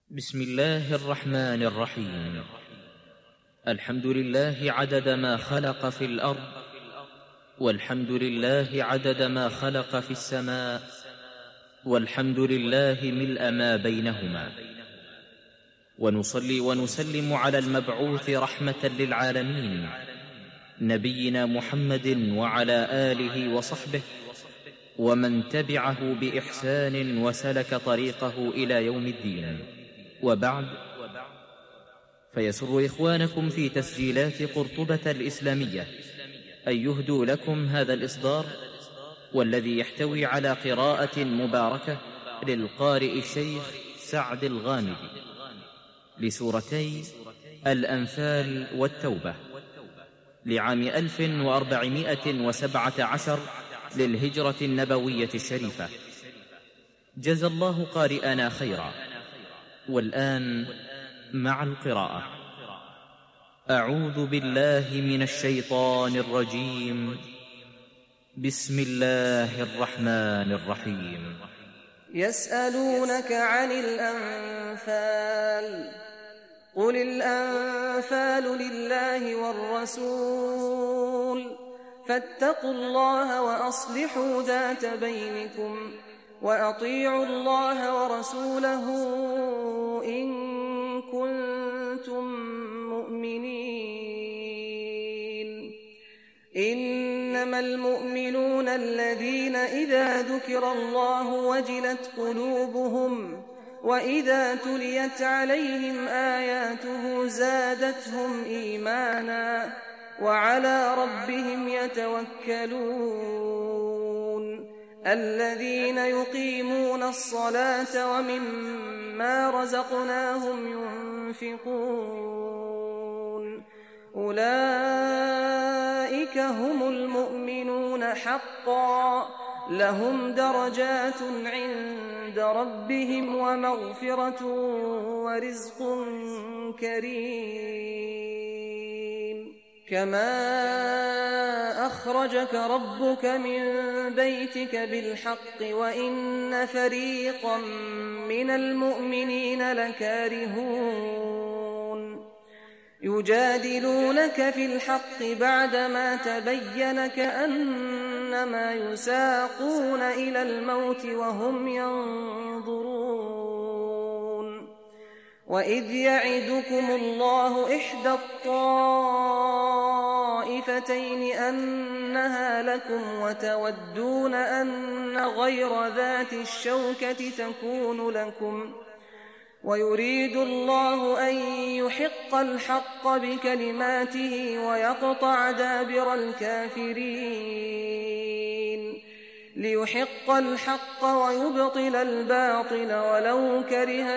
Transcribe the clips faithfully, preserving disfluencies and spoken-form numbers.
بسم الله الرحمن الرحيم. الحمد لله عدد ما خلق في الأرض، والحمد لله عدد ما خلق في السماء، والحمد لله ملء ما بينهما. ونصلي ونسلم على المبعوث رحمة للعالمين نبينا محمد وعلى آله وصحبه ومن تبعه بإحسان وسلك طريقه إلى يوم الدين. وبعد، فيسر إخوانكم في تسجيلات قرطبة الإسلامية أن يهدوا لكم هذا الإصدار، والذي يحتوي على قراءة مباركة للقارئ الشيخ سعد الغامدي لسورتي الأنفال والتوبة لعام ألف وأربعمائة وسبعة عشر للهجرة النبوية الشريفة. جزى الله قارئنا خيرا. والآن مع القراءة. أعوذ بالله من الشيطان الرجيم. بسم الله الرحمن الرحيم. يسألونك عن الأنفال، قل الأنفال لله والرسول، فاتقوا الله وأصلحوا ذات بينكم، وأطيعوا الله ورسوله إن كنتم مؤمنين. إنما المؤمنون الذين إذا ذكر الله وجلت قلوبهم، وإذا تليت عليهم آياته زادتهم إيمانا، وعلى ربهم يتوكلون. الذين يقيمون الصلاة ومما رزقناهم ينفقون، أولئك هم المؤمنون حقا، لهم درجات عند ربهم ومغفرة ورزق كريم. كما أخرجك ربك من بيتك بالحق وإن فريقا من المؤمنين لكارهون. يجادلونك في الحق بعدما تبين كأنما يساقون إلى الموت وهم ينظرون. وإذ يعدكم الله إحدى الطائفتين أنها لكم، وتودون أن غير ذات الشوكة تكون لكم، ويريد الله أن يحق الحق بكلماته ويقطع دابر الكافرين، ليحق الحق ويبطل الباطل ولو كره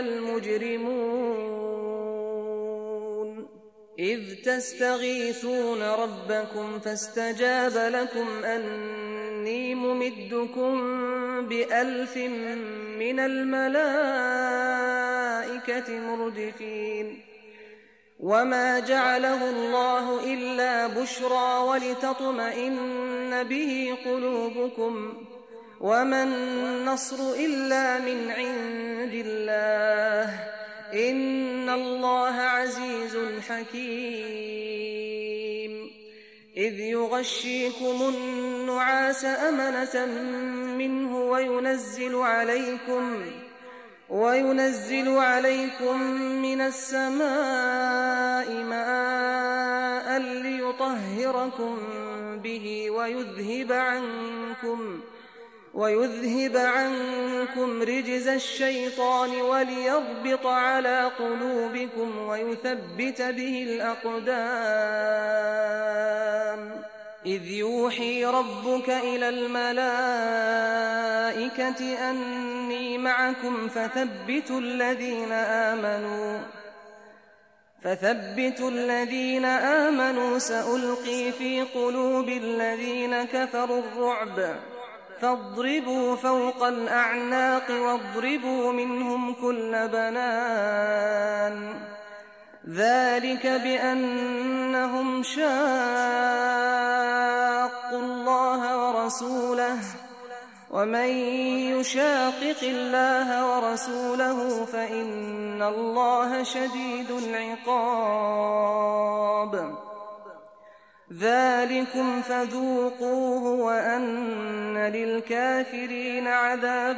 المجرمون. إذ تستغيثون ربكم فاستجاب لكم أني ممدكم بألف من الملائكة مردفين. وما جعله الله إلا بشرى ولتطمئن به قلوبكم، وما النصر إلا من عند الله، إن الله عزيز حكيم. إذ يغشيكم النعاس أمنة منه وينزل عليكم وينزل عليكم من السماء ماء ليطهركم به ويذهب عنكم ويذهب عنكم رجز الشيطان وليربط على قلوبكم ويثبت به الأقدام. إذ يوحي ربك إلى الملائكة أني معكم فثبتوا الذين آمنوا فثبتوا الذين آمنوا سألقي في قلوب الذين كفروا الرعب، فاضربوا فوق الأعناق واضربوا منهم كل بنان. ذلك بأنهم شاقوا الله ورسوله ومن يشاقق الله ورسوله فإن الله شديد العقاب. ذلكم فذوقوه وأن للكافرين عذاب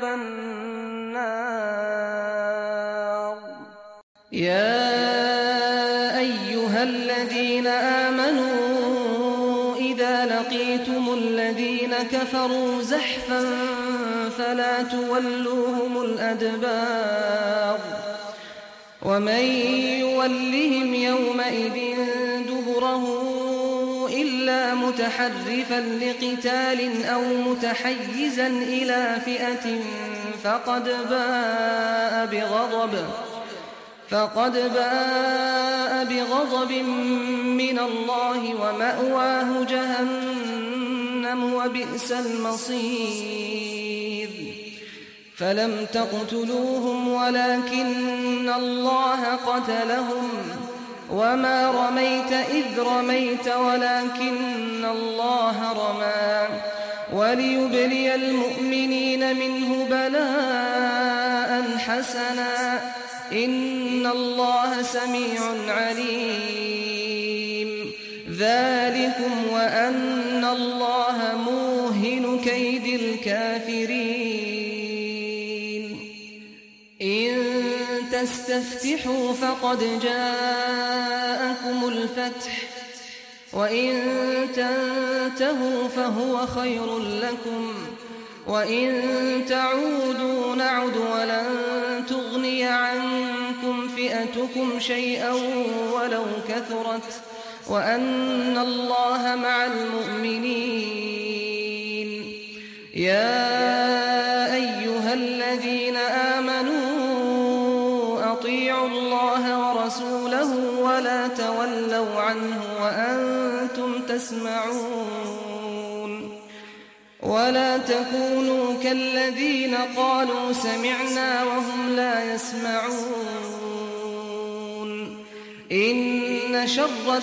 النار. يا أيها الذين آمنوا إذا لقيتم الذين كفروا زحفا فلا تولوهم الأدبار ومن يولهم يومئذ دبره إلا متحرفا لقتال أو متحيزا إلى فئة فقد باء بغضب فقد باء بغضب من الله ومأواه جهنم وبئس المصير. فلم تقتلوهم ولكن الله قتلهم وما رميت إذ رميت ولكن الله رمى وليبلي المؤمنين منه بلاء حسنا إن الله سميع عليم. ذلكم وأن الله موهن كيد الكافرين. إن تستفتحوا فقد جاءكم الفتح وإن تنتهوا فهو خير لكم وإن تعودوا نعد ولن تغني عنكم فئتكم شيئا ولو كثرت وأن الله مع المؤمنين. يا أيها الذين آمنوا أطيعوا الله ورسوله ولا تولوا عنه وأنتم تسمعون ولا تكونوا كالذين قالوا سمعنا وهم لا يسمعون. إن شر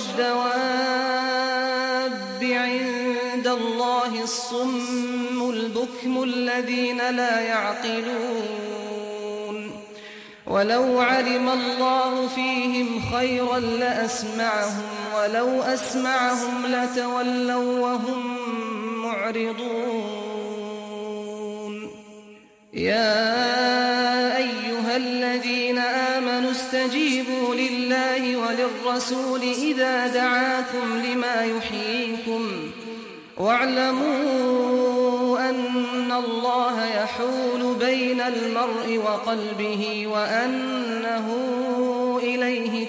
الدواب عند الله الصم البكم الذين لا يعقلون. ولو علم الله فيهم خيرا لأسمعهم ولو أسمعهم لتولوا وهم معرضون. يا أيها الذين آمنوا استجيبوا لله وللرسول إذا دعاكم لما يحييكم واعلموا أن الله يحول بين المرء وقلبه وأنه إليه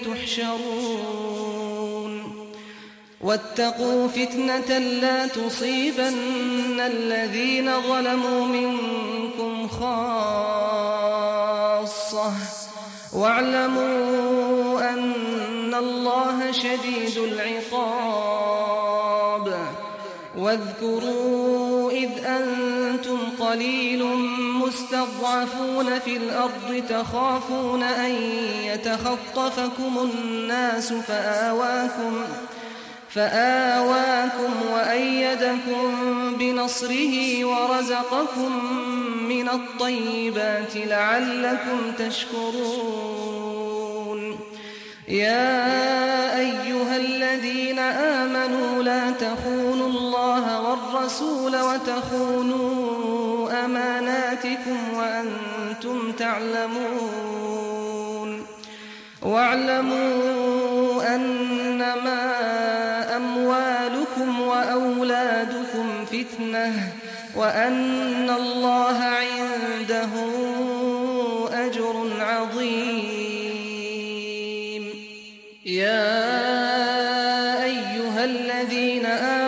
تحشرون. واتقوا فتنة لا تصيبن الذين ظلموا منكم خاصة واعلموا أن الله شديد العقاب. واذكروا إذ أنتم قليل مستضعفون في الأرض تخافون أن يتخطفكم الناس فآواكم فآواكم وأيدكم بنصره ورزقكم من الطيبات لعلكم تشكرون. يا أيها الذين آمنوا لا تخونوا الله والرسول وتخونوا أماناتكم وأنتم تعلمون. واعلموا أنما أموالكم وأولادكم فتنة وأن الله عنده أجر عظيم. يا أيها الذين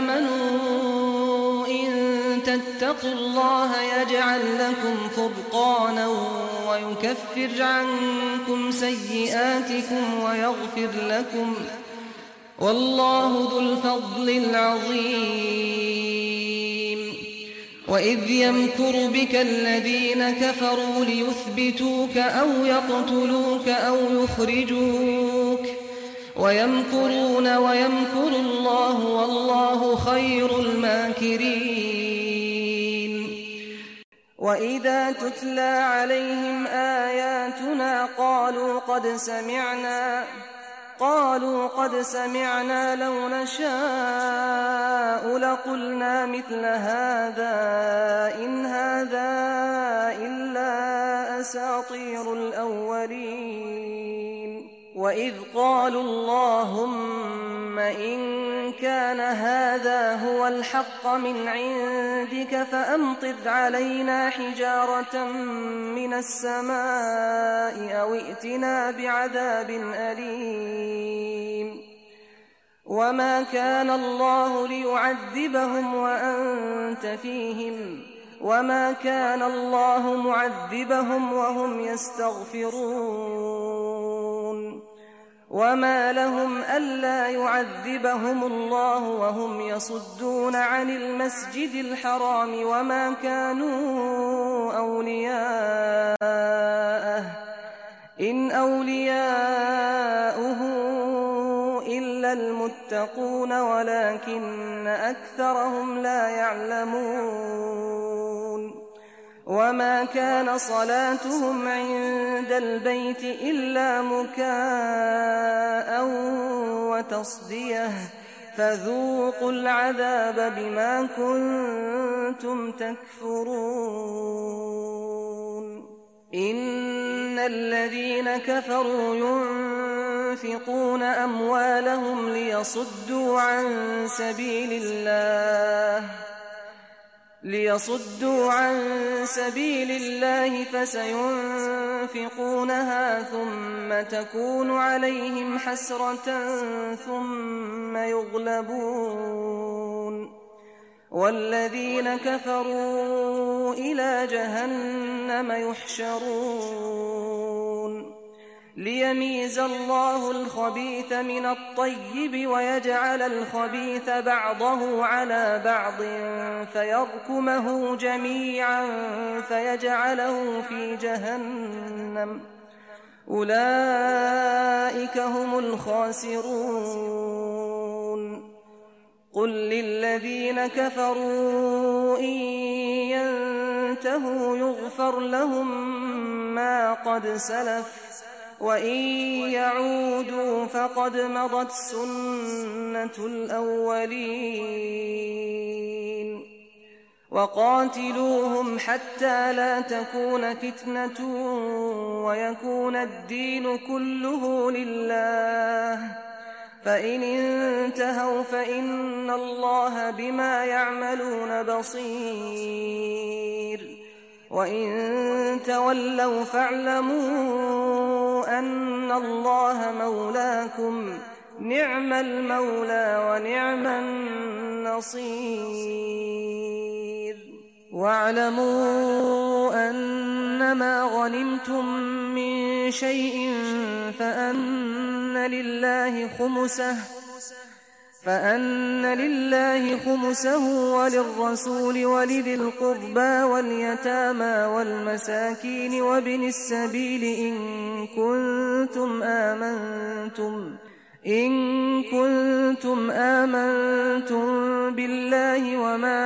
آمنوا إن تتقوا الله يجعل لكم فرقانا ويكفر عنكم سيئاتكم ويغفر لكم والله ذو الفضل العظيم. وإذ يمكر بك الذين كفروا ليثبتوك أو يقتلوك أو يخرجوك ويمكرون ويمكر الله والله خير الماكرين. وإذا تتلى عليهم آياتنا قالوا قد سمعنا قالوا قد سمعنا لو نشاء لقلنا مثل هذا إن هذا إلا أساطير الأولين وإذ قالوا اللهم إن كان هذا هو الحق من عندك فأمطر علينا حجارة من السماء أو ائتنا بعذاب أليم وما كان الله ليعذبهم وأنت فيهم وما كان الله معذبهم وهم يستغفرون وما لهم ألا يعذبهم الله وهم يصدون عن المسجد الحرام وما كانوا أولياءه إن أولياؤه إلا المتقون ولكن أكثرهم لا يعلمون وما كان صلاتهم عند البيت إلا مكاء وتصدية فذوقوا العذاب بما كنتم تكفرون إن الذين كفروا ينفقون أموالهم ليصدوا عن سبيل الله ليصدوا عن سبيل الله فسينفقونها ثم تكون عليهم حسرة ثم يغلبون والذين كفروا إلى جهنم يحشرون ليميز الله الخبيث من الطيب ويجعل الخبيث بعضه على بعض فيركمه جميعا فيجعله في جهنم أولئك هم الخاسرون قل للذين كفروا إن ينتهوا يغفر لهم ما قد سلف وإن يعودوا فقد مضت سنة الأولين وقاتلوهم حتى لا تكون فتنة ويكون الدين كله لله فإن انتهوا فإن الله بما يعملون بصير وإن تولوا فاعلموا أن الله مولاكم نعم المولى ونعم النصير واعلموا أنما غنمتم من شيء فأن لله خمسه فأن لله خمسه وللرسول ولذي القربى واليتامى والمساكين وابن السبيل إن كنتم آمنتم إن كنتم آمنتم بالله وما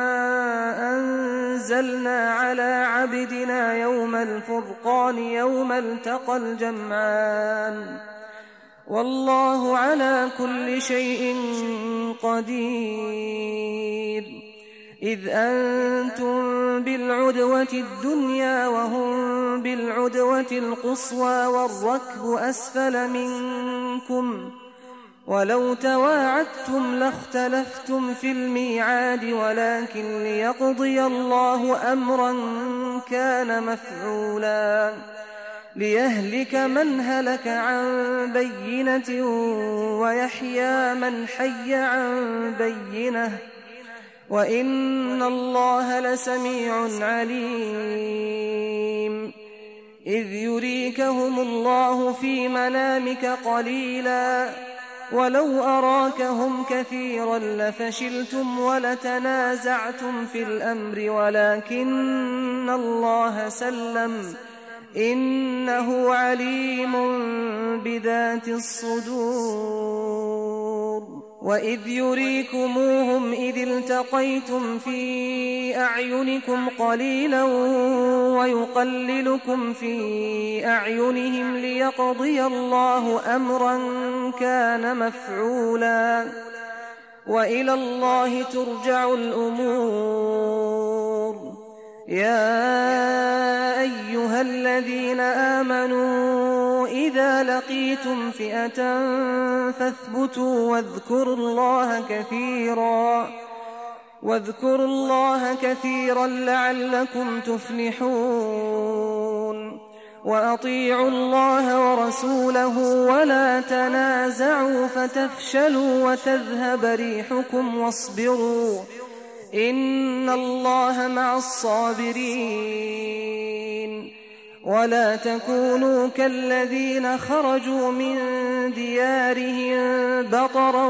أنزلنا على عبدنا يوم الفرقان يوم التقى الجمعان والله على كل شيء قدير إذ أنتم بالعدوة الدنيا وهم بالعدوة القصوى والركب أسفل منكم ولو تواعدتم لاختلفتم في الميعاد ولكن ليقضي الله أمرا كان مفعولا ليهلك من هلك عن بينة ويحيى من حي عن بينة وإن الله لسميع عليم إذ يريكهم الله في منامك قليلا ولو أراكهم كثيرا لفشلتم ولتنازعتم في الأمر ولكن الله سلم إنه عليم بذات الصدور وإذ يريكموهم إذ التقيتم في أعينكم قليلا ويقللكم في أعينهم ليقضي الله أمرا كان مفعولا وإلى الله ترجع الأمور. يا أيها الذين آمنوا إذا لقيتم فئة فاثبتوا واذكروا الله كثيرا واذكروا الله كثيرا لعلكم تفلحون. وأطيعوا الله ورسوله ولا تنازعوا فتفشلوا وتذهب ريحكم واصبروا إن الله مع الصابرين. ولا تكونوا كالذين خرجوا من ديارهم بطرا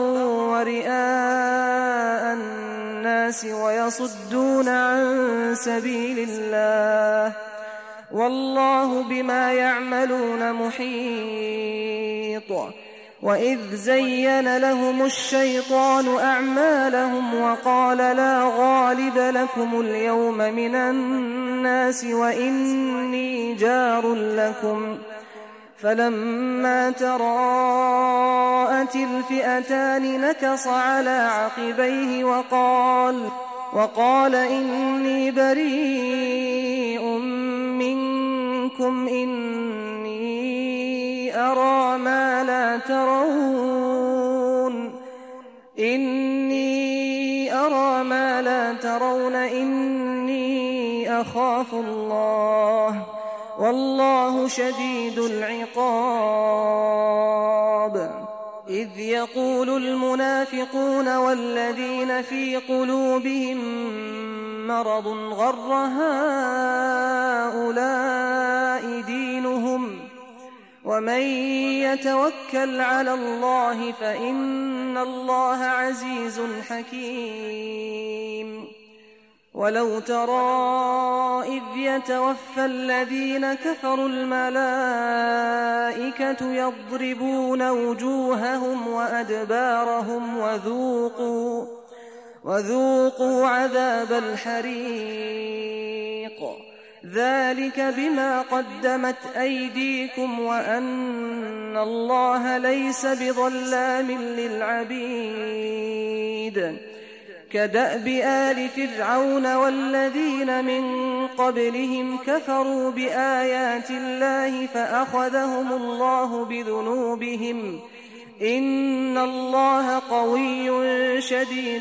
ورئاء الناس ويصدون عن سبيل الله والله بما يعملون محيط. وإذ زين لهم الشيطان أعمالهم وقال لا غالب لكم اليوم من الناس وإني جار لكم فلما تراءت الفئتان نكص على عقبيه وقال وقال إني بريء منكم إني أرى ما لا ترون إني أرى ما لا ترون إني أخاف الله والله شديد العقاب. إذ يقول المنافقون والذين في قلوبهم مرض غر هؤلاء دينهم ومن يتوكل على الله فإن الله عزيز حكيم. ولو ترى إذ يتوفى الذين كفروا الملائكة يضربون وجوههم وأدبارهم وذوقوا, وذوقوا عذاب الحريق ذلك بما قدمت أيديكم وأن الله ليس بظلام للعبيد. كدأب آل فرعون والذين من قبلهم كفروا بآيات الله فأخذهم الله بذنوبهم إن الله قوي شديد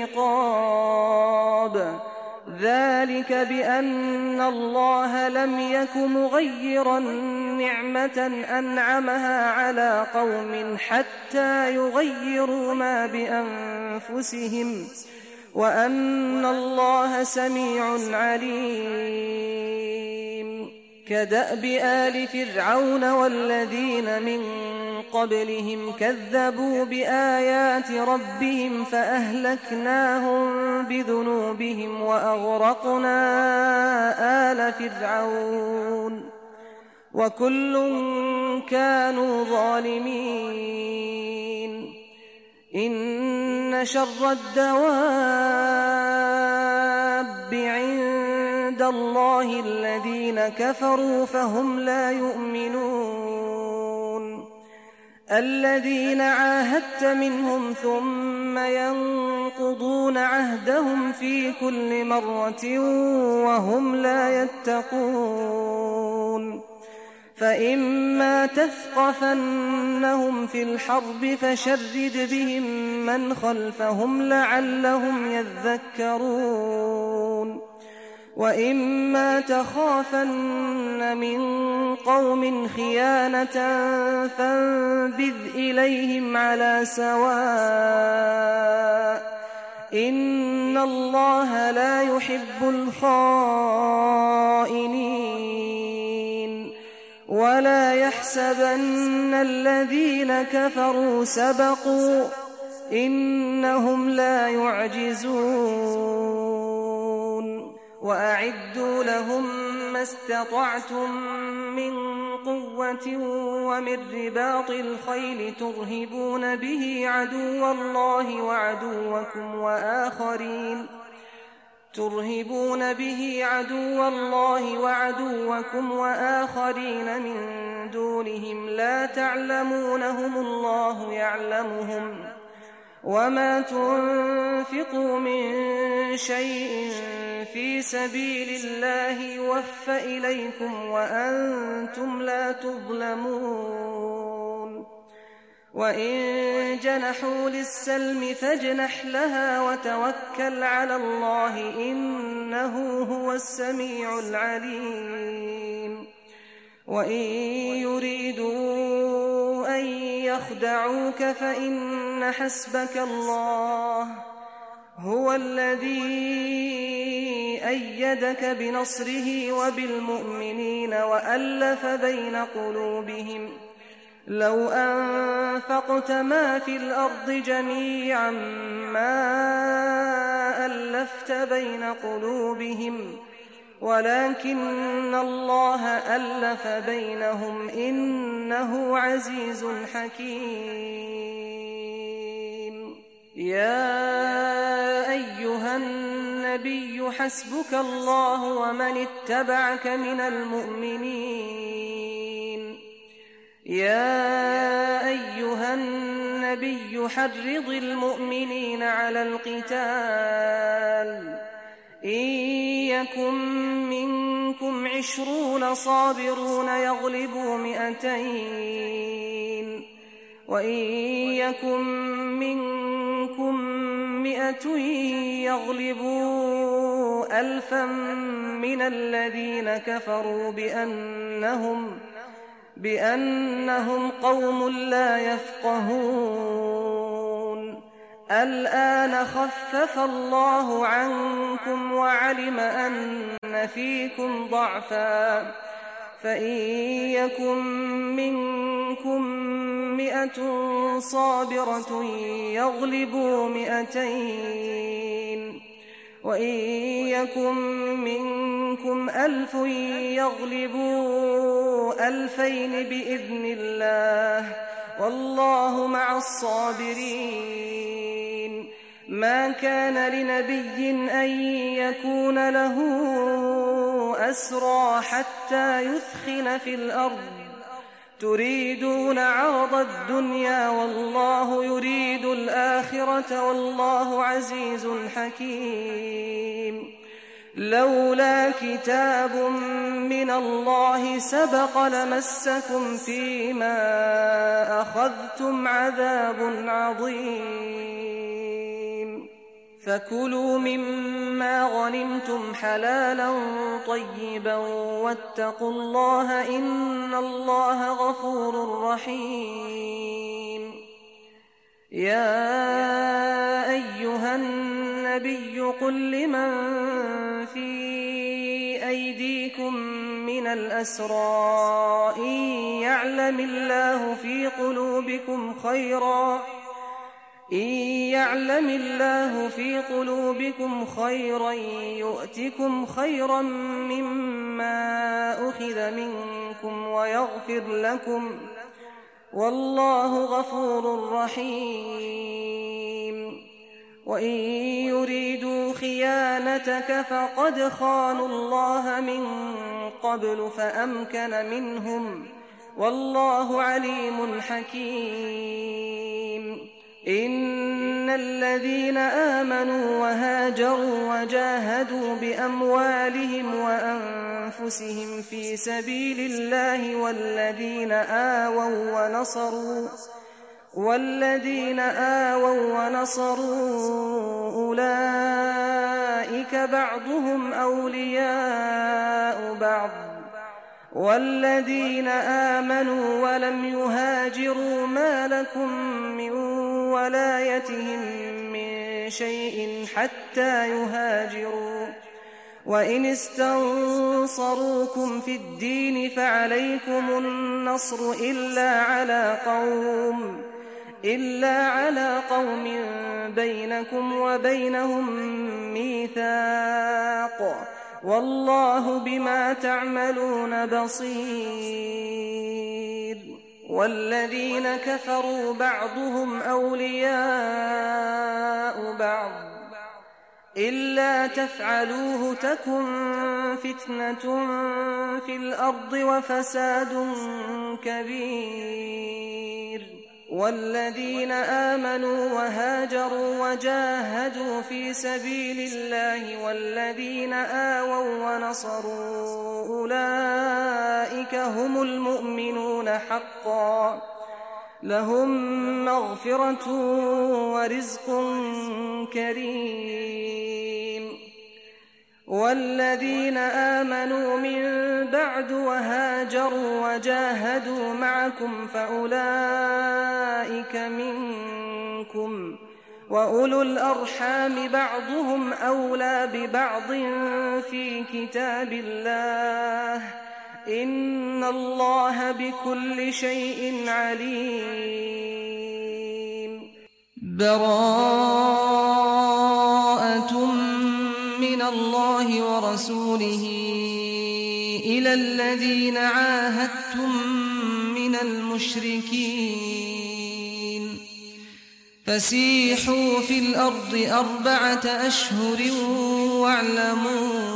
العقاب. ذلك بأن الله لم يك مغيرا نعمة أنعمها على قوم حتى يغيروا ما بأنفسهم وأن الله سميع عليم. كدأب آل فرعون والذين من قبلهم كذبوا بآيات ربهم فأهلكناهم بذنوبهم وأغرقنا آل فرعون وكل كانوا ظالمين. إن شر الدواب عند الله الذين كفروا فهم لا يؤمنون. الذين عاهدت منهم ثم ينقضون عهدهم في كل مرة وهم لا يتقون. فإما تثقفنهم في الحرب فشرد بهم من خلفهم لعلهم يذكرون. وإما تخافن من قوم خيانة فانبذ إليهم على سواء إن الله لا يحب الخائنين. ولا يحسبن الذين كفروا سبقوا إنهم لا يعجزون. وأعدوا لهم ما استطعتم من قوة ومن رباط الخيل ترهبون به عدو الله وعدوكم وآخرين ترهبون به عدو الله وعدوكم وآخرين من دونهم لا تعلمونهم الله يعلمهم وما تنفقوا من شيء في سبيل الله يوفى إليكم وأنتم لا تظلمون وإن جنحوا للسلم فاجنح لها وتوكل على الله إنه هو السميع العليم وإن يريدوا أن يخدعوك فإن حسبك الله هو الذي أيدك بنصره وبالمؤمنين وألف بين قلوبهم لو أنفقت ما في الأرض جميعا ما ألفت بين قلوبهم ولكن الله ألف بينهم إنه عزيز حكيم يا أيها النبي حسبك الله ومن اتبعك من المؤمنين يا أيها النبي حرض المؤمنين على القتال إن يكن منكم عشرون صابرون يغلبوا مئتين وإن يكن منكم مئة يغلبوا ألفا من الذين كفروا بأنهم بأنهم قوم لا يفقهون الآن خفف الله عنكم وعلم أن فيكم ضعفا فإن يكن منكم مئة صابرة يغلبوا مئتين وإن يكن منكم ألف يغلبوا ألفين بإذن الله والله مع الصابرين ما كان لنبي أن يكون له أسرى حتى يثخن في الأرض تريدون عرض الدنيا والله يريد الآخرة والله عزيز حكيم لولا كتاب من الله سبق لمسكم فيما أخذتم عذاب عظيم فكلوا مما غنمتم حلالا طيبا واتقوا الله إن الله غفور رحيم يا أيها النبي قل لمن في أيديكم من الأسرى إن يعلم الله في قلوبكم خيرا إن يعلم الله في قلوبكم خيرا يؤتكم خيرا مما أخذ منكم ويغفر لكم والله غفور رحيم وإن يريدوا خيانتك فقد خانوا الله من قبل فأمكن منهم والله عليم حكيم إن الذين آمنوا وهاجروا وجاهدوا بأموالهم وأنفسهم في سبيل الله والذين آووا ونصروا والذين آووا ونصروا أولئك بعضهم أولياء بعض والذين آمنوا ولم يهاجروا ما لكم من ولايتهم من شيء حتى يهاجروا وإن استنصروكم في الدين فعليكم النصر إلا على قوم إلا على قوم بينكم وبينهم ميثاق والله بما تعملون بصير. والذين كفروا بعضهم أولياء بعض إلا تفعلوه تكن فتنة في الأرض وفساد كبير. والذين آمنوا وهاجروا وجاهدوا في سبيل الله والذين آووا ونصروا أولئك هم المؤمنون حقا لهم مغفرة ورزق كريم. والذين آمنوا من بعد وهاجروا وجاهدوا معكم فأولئك منكم وأولو الأرحام بعضهم أولى ببعض في كتاب الله إن الله بكل شيء عليم. براءة من الله ورسوله إلى الذين عاهدتم من المشركين فسيحوا في الأرض أربعة أشهر واعلموا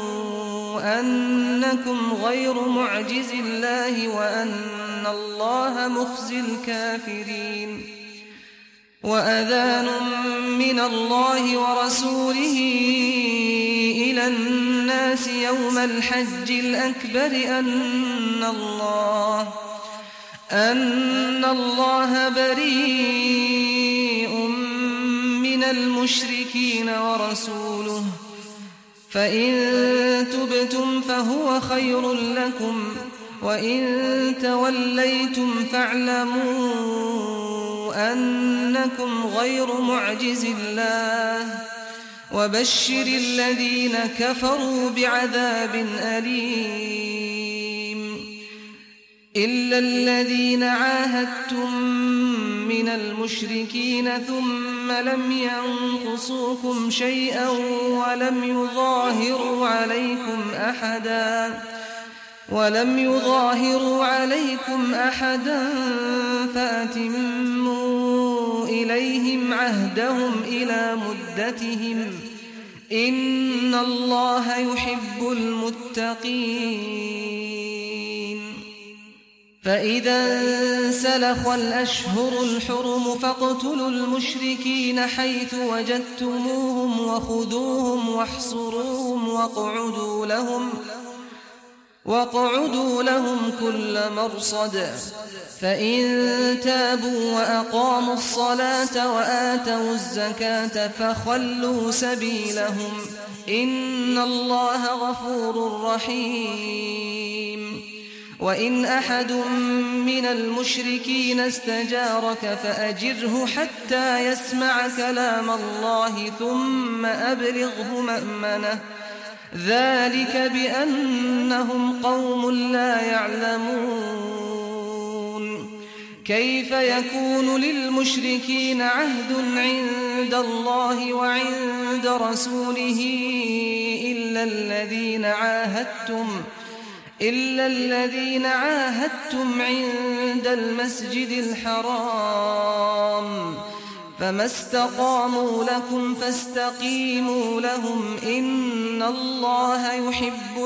أنكم غير معجز الله وأن الله مخزي الكافرين. وأذان من الله ورسوله إلى الناس يوم الحج الأكبر أن الله أن الله بريء من المشركين ورسوله فإن تبتم فهو خير لكم وإن توليتم فاعلموا أنكم غير معجز الله وبشر الذين كفروا بعذاب أليم. إلا الذين عاهدتم من المشركين ثم لم ينقصوكم شيئا ولم يظاهروا عليكم أحدا ولم يظاهروا عليكم أحدا فأتموا إليهم عهدهم إلى مدتهم إن الله يحب المتقين. فإذا انسلخ الأشهر الحرم فاقتلوا المشركين حيث وجدتموهم وخذوهم واحصروهم واقعدوا لهم واقعدوا لهم كل مرصد فإن تابوا وأقاموا الصلاة وآتوا الزكاة فخلوا سبيلهم إن الله غفور رحيم. وإن أحد من المشركين استجارك فأجره حتى يسمع كلام الله ثم أبلغه مأمنه ذلك بأنهم قوم لا يعلمون. كيف يكون للمشركين عهد عند الله وعند رسوله إلا الذين عاهدتم إلا الذين عاهدتم عند المسجد الحرام فما استقاموا لكم فاستقيموا لهم إن الله يحب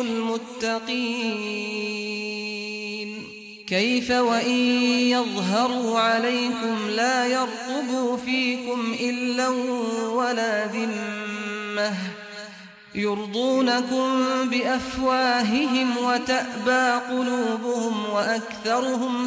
المتقين. كيف وإن يظهروا عليكم لا يرقبوا فيكم إلا ولا ذمة يرضونكم بأفواههم وتأبى قلوبهم وأكثرهم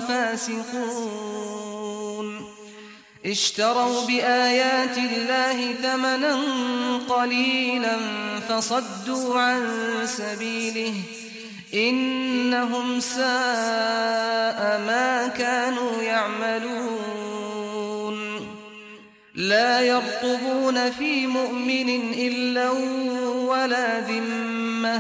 فاسقون. اشتروا بآيات الله ثمنا قليلا فصدوا عن سبيله إنهم ساء ما كانوا يعملون. لا يرقبون في مؤمن إلا ولا ذمة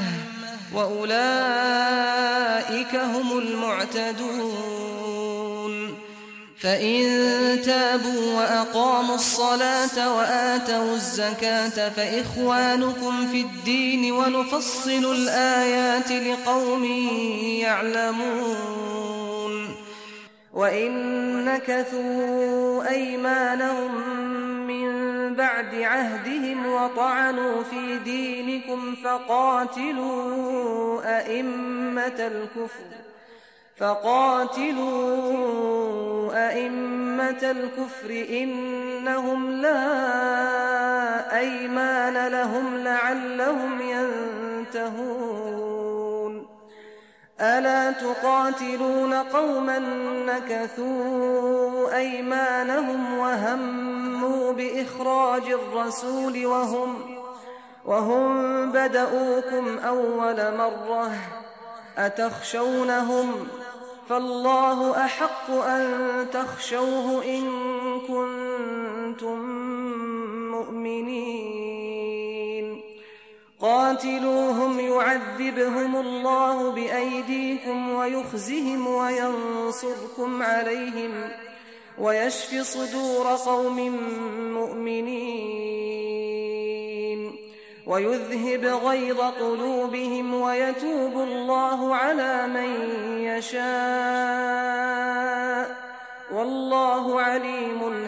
وأولئك هم المعتدون. فإن تابوا وأقاموا الصلاة وآتوا الزكاة فإخوانكم في الدين ونفصل الآيات لقوم يعلمون وإن نكثوا أيمانهم من بعد عهدهم وطعنوا في دينكم فقاتلوا أئمة الكفر فقاتلوا أئمة الكفر إنهم لا أيمان لهم لعلهم ينتهون ألا تقاتلون قوما نكثوا أيمانهم وهموا بإخراج الرسول وهم, وهم بدؤوكم أول مرة أتخشونهم فالله أحق أن تخشوه إن كنتم مؤمنين قاتلوهم يعذبهم الله بأيديكم ويخزهم وينصركم عليهم ويشف صدور قوم مؤمنين ويذهب غيظ قلوبهم ويتوب الله على من يشاء والله عليم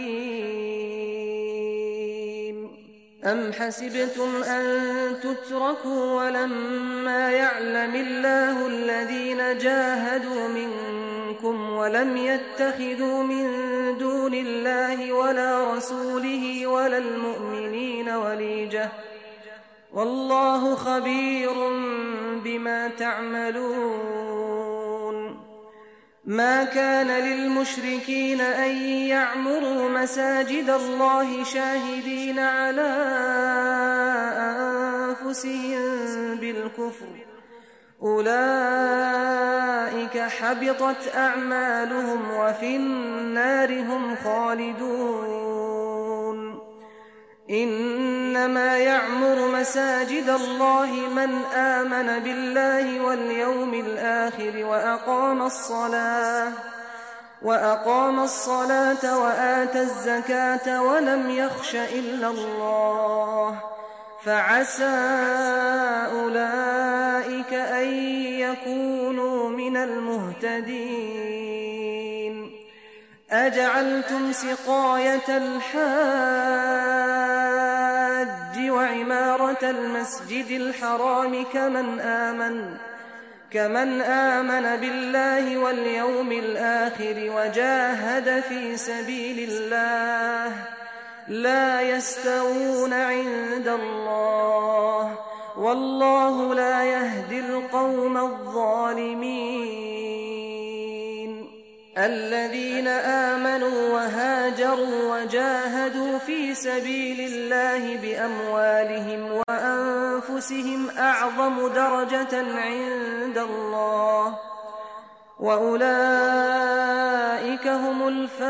حكيم أم حسبتم أن تتركوا ولما يعلم الله الذين جاهدوا منكم ولم يتخذوا من دون الله ولا رسوله ولا المؤمنين وليجة والله خبير بما تعملون ما كان للمشركين أن يعمروا مساجد الله شاهدين على أنفسهم بالكفر أولئك حبطت أعمالهم وفي النار هم خالدون إنما يعمر مساجد الله من آمن بالله واليوم الآخر وأقام الصلاة وأقام الصلاة وآتى الزكاة ولم يخش إلا الله فعسى أولئك أن يكونوا من المهتدين أجعلتم سقاية الحاج وعمارة المسجد الحرام كمن آمن كمن آمن بالله واليوم الآخر وجاهد في سبيل الله لا يستوون عند الله والله لا يهدي القوم الظالمين الذين آمنوا وهاجروا وجاهدوا في سبيل الله بأموالهم وأنفسهم أعظم درجة عند الله وأولئك هم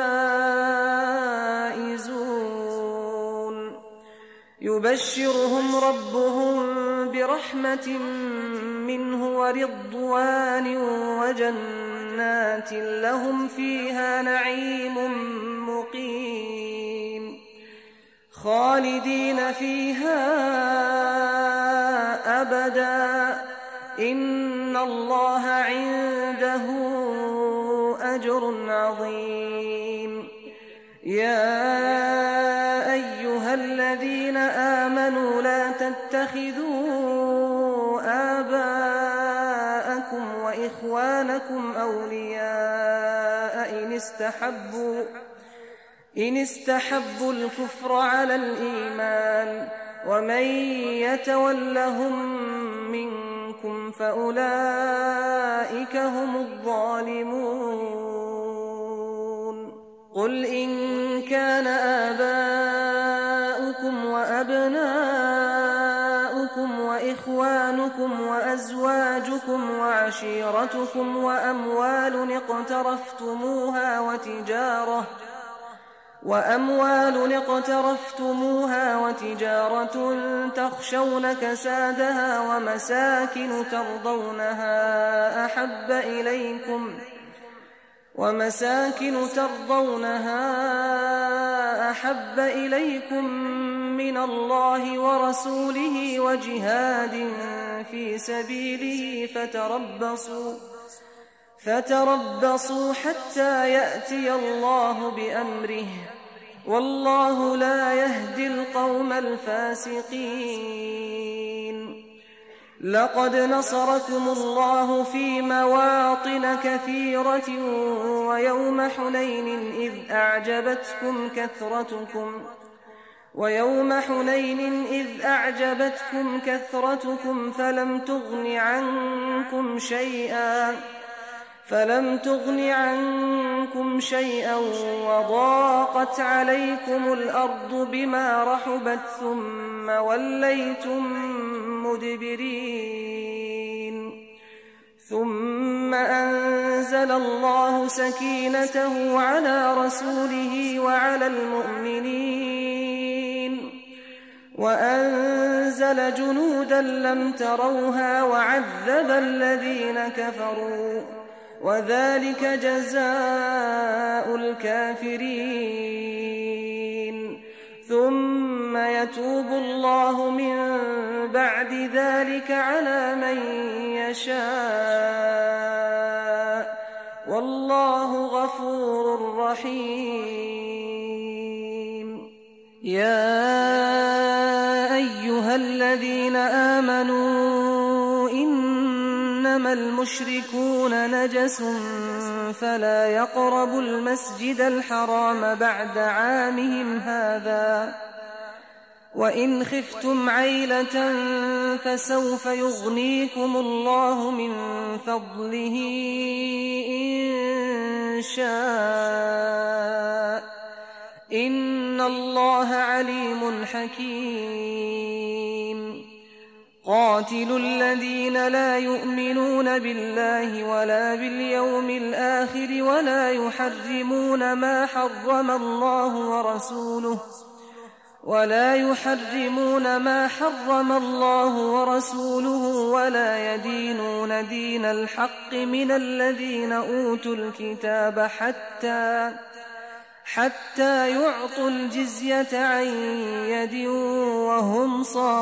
الفائزون يبشرهم ربهم برحمة منه ورضوان وجنات لهم فيها نعيم مقيم خالدين فيها أبدا إن الله عنده أجر عظيم يا أيها الذين آمنوا لا تتخذوا آباءكم وإخوانكم أولياء إن استحبوا إن استحبوا الكفر على الإيمان ومن يتولهم منكم فأولئك هم الظالمون قل إن كان آباؤكم وأبناؤكم وإخوانكم وأزواجكم وعشيرتكم وأموال اقترفتموها وتجارة وأموال اقترفتموها وتجارة تخشون كسادها ومساكن ترضونها أحب إليكم ومساكن ترضونها أحب إليكم من الله ورسوله وجهاد في سبيله فتربصوا فتربصوا حتى يأتي الله بأمره والله لا يهدي القوم الفاسقين. لقد نصركم الله في مواطن كثيرة ويوم حنين إذ أعجبتكم كثرتكم ويوم حنين إذ أعجبتكم كثرتكم فلم تغن عنكم شيئا فلم تغن عنكم شيئا وضاقت عليكم الأرض بما رحبت ثم وليتم مدبرين. ثم أنزل الله سكينته على رسوله وعلى المؤمنين وأنزل جنودا لم تروها وعذب الذين كفروا وذلك جزاء الكافرين. ثم يتوب الله من بعد ذلك على من يشاء والله غفور رحيم. يا أيها الذين آمنوا إنما المشركون نجس فلا يقربوا المسجد الحرام بعد عامهم هذا وإن خفتم عيلة فسوف يغنيكم الله من فضله إن شاء إن الله عليم حكيم. قاتلوا الذين لا يؤمنون بالله ولا باليوم الآخر ولا يحرمون ما حرم الله ورسوله ولا يحرمون ما حرم الله ورسوله ولا يدينون دين الحق من الذين أوتوا الكتاب حتى حتى يعطوا الجزية عن يد وهم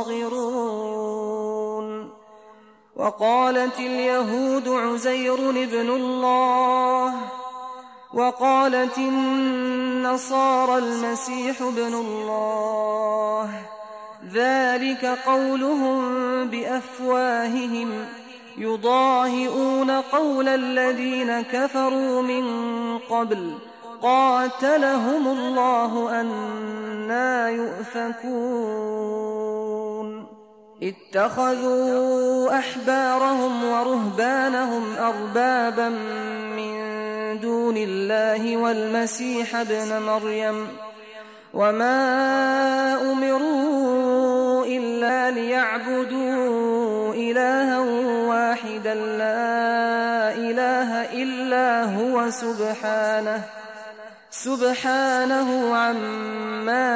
صاغرون. وقالت اليهود عزير ابن الله وقالت النصارى المسيح ابن الله ذلك قولهم بأفواههم يضاهئون قول الذين كفروا من قبل قاتلهم الله أنى يؤفكون. اتخذوا أحبارهم ورهبانهم أربابا من دون الله والمسيح ابن مريم وما أمروا إلا ليعبدوا إلها واحدا لا إله إلا هو سبحانه سبحانه عما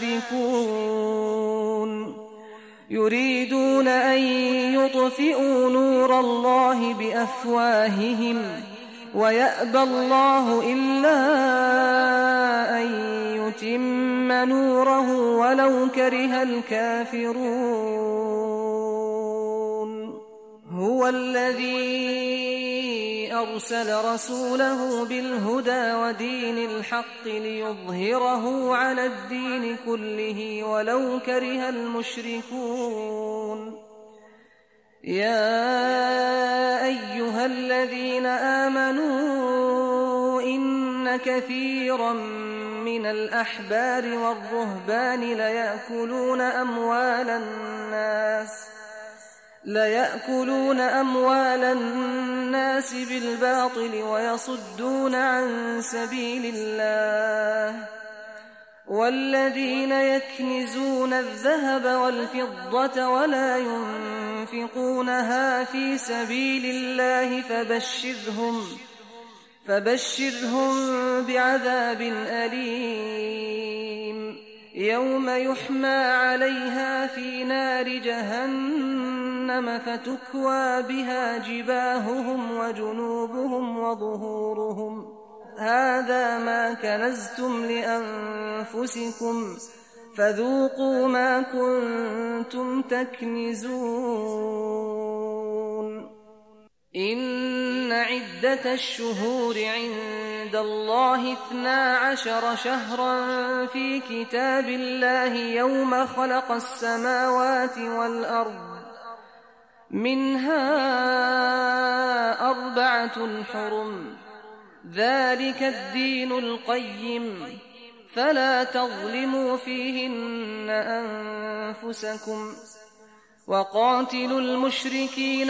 يشركون. يريدون أن يطفئوا نور الله بأفواههم ويأبى الله إلا أن يتم نوره ولو كره الكافرون. هو الذي أرسل رسوله بالهدى ودين الحق ليظهره على الدين كله ولو كره المشركون. يا أيها الذين آمنوا إن كثيرا من الأحبار والرهبان ليأكلون أموال الناس ليأكلون أموال الناس بالباطل ويصدون عن سبيل الله. والذين يكنزون الذهب والفضة ولا ينفقونها في سبيل الله فبشرهم فبشرهم بعذاب أليم يوم يحمى عليها في نار جهنم فتكوى بها جباههم وجنوبهم وظهورهم هذا ما كنزتم لأنفسكم فذوقوا ما كنتم تكنزون إن عدة الشهور عند الله اثنا عشر شهرا في كتاب الله يوم خلق السماوات والأرض منها أربعة حرم ذلك الدين القيم فلا تظلموا فيهن أنفسكم وقاتلوا المشركين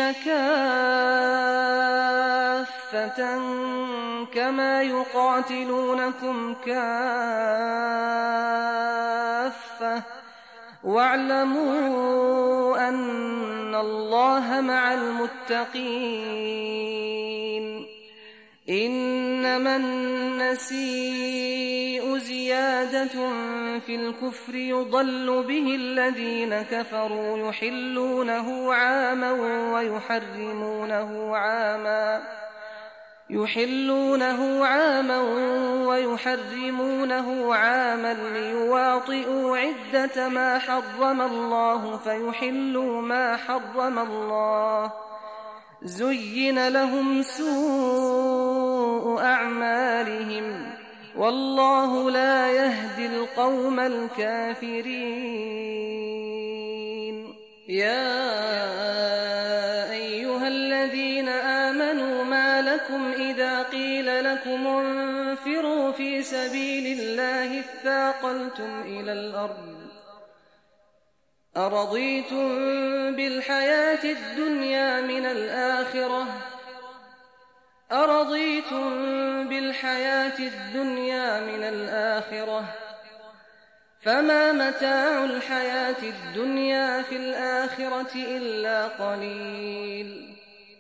كافة كما يقاتلونكم كافة واعلموا أن الله مع المتقين إنما النسيء زيادة في الكفر يضل به الذين كفروا يحلونه عاما ويحرمونه عاما يحلونه عاما ويحرمونه عاما ليواطئوا عدة ما حرم الله فيحلوا ما حرم الله زين لهم سوء أعمالهم والله لا يهدي القوم الكافرين يا أيها الذين آمنوا ما لكم إذا قيل لكم انفروا في سبيل الله اثاقلتم إلى الأرض أرضيتم بالحياة الدنيا من الآخرة أرضيتم بالحياة الدنيا من الآخرة فما متاع الحياة الدنيا في الآخرة إلا قليل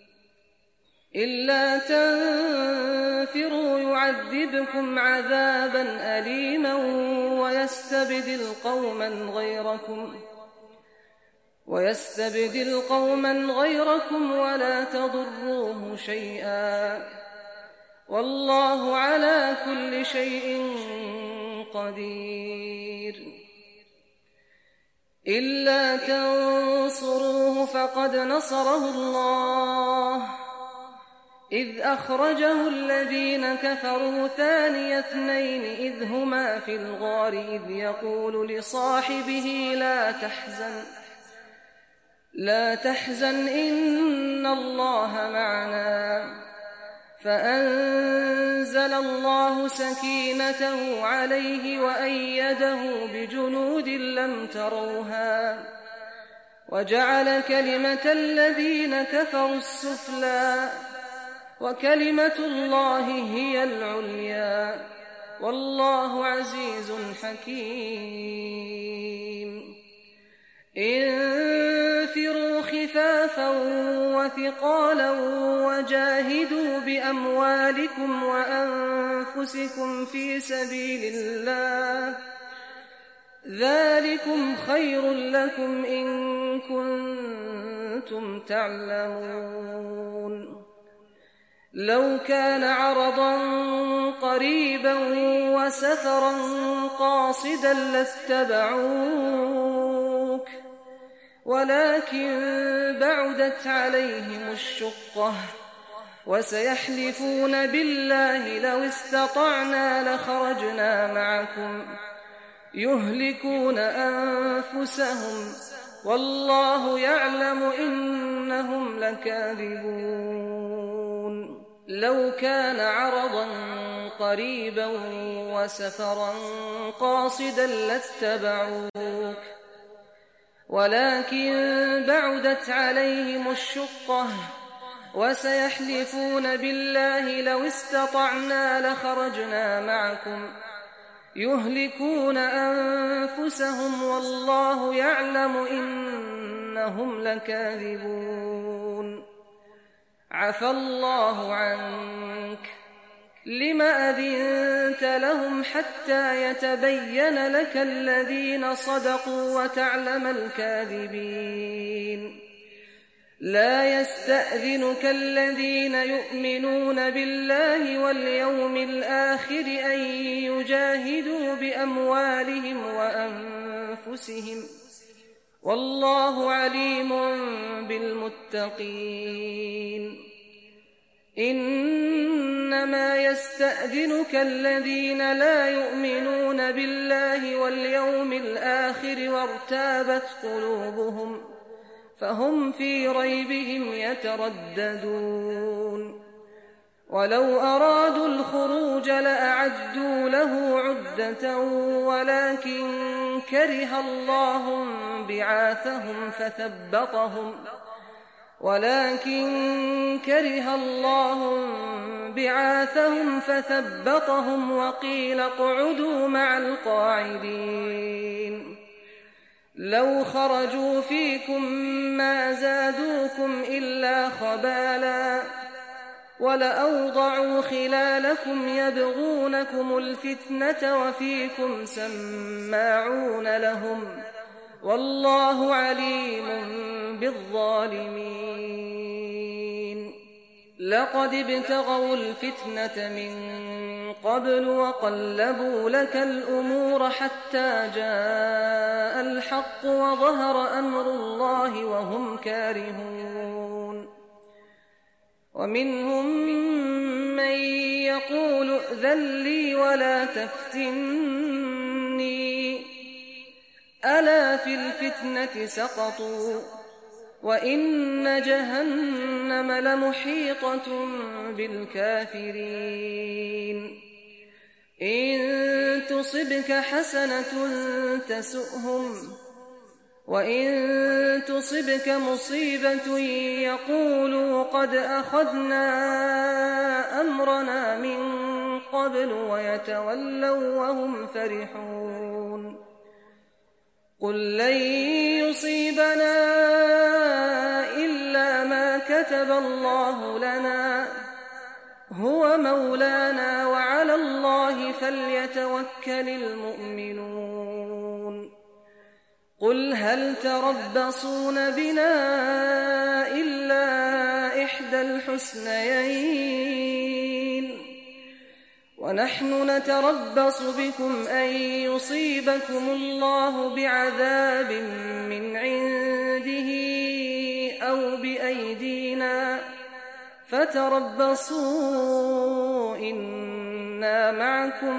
إلا تنفروا يعذبكم عذابا أليما ويستبدل قوما غيركم ويستبدل قوما غيركم ولا تضروه شيئا والله على كل شيء قدير إلا تنصروه فقد نصره الله إذ أخرجه الذين كفروا ثاني اثنين إذ هما في الغار إذ يقول لصاحبه لا تحزن لا تحزن إن الله معنا فأنزل الله سكينته عليه وأيده بجنود لم تروها وجعل كلمة الذين كفروا السفلى وكلمة الله هي العليا والله عزيز حكيم انفروا خفافا وثقالا وجاهدوا بأموالكم وأنفسكم في سبيل الله ذلكم خير لكم إن كنتم تعلمون لو كان عرضا قريبا وسفرا قاصدا لاتبعوك ولكن بعدت عليهم الشقة وسيحلفون بالله لو استطعنا لخرجنا معكم يهلكون أنفسهم والله يعلم إنهم لكاذبون لو كان عرضا قريبا وسفرا قاصدا لاتبعوك ولكن بعدت عليهم الشقة وسيحلفون بالله لو استطعنا لخرجنا معكم يهلكون أنفسهم والله يعلم إنهم لكاذبون عفى الله عنك لم أذنت لهم حتى يتبين لك الذين صدقوا وتعلم الكاذبين لا يستأذنك الذين يؤمنون بالله واليوم الآخر أن يجاهدوا بأموالهم وأنفسهم والله عليم بالمتقين. إنما يستأذنك الذين لا يؤمنون بالله واليوم الآخر وارتابت قلوبهم فهم في ريبهم يترددون. ولو أرادوا الخروج لأعدوا له عدة ولكن كره الله بعاثهم فثبطهم ولكن كره الله بعاثهم فثبطهم وقيل اقعدوا مع القاعدين. لو خرجوا فيكم ما زادوكم إلا خبالا ولأوضعوا خلالكم يبغونكم الفتنة وفيكم سماعون لهم والله عليم بالظالمين. لقد ابتغوا الفتنة من قبل وقلبوا لك الأمور حتى جاء الحق وظهر أمر الله وهم كارهون. ومنهم من يقول ائذن لي ولا تفتني ألا في الفتنة سقطوا وإن جهنم لمحيطة بالكافرين. إن تصبك حسنة تسؤهم وإن تصبك مصيبة يقولوا قد أخذنا أمرنا من قبل ويتولوا وهم فرحون. قل لن يصيبنا إلا ما كتب الله لنا هو مولانا وعلى الله فليتوكل المؤمنون. قل هل تربصون بنا إلا إحدى الحسنيين ونحن نتربص بكم أن يصيبكم الله بعذاب من عنده أو بأيدينا فتربصوا إنا معكم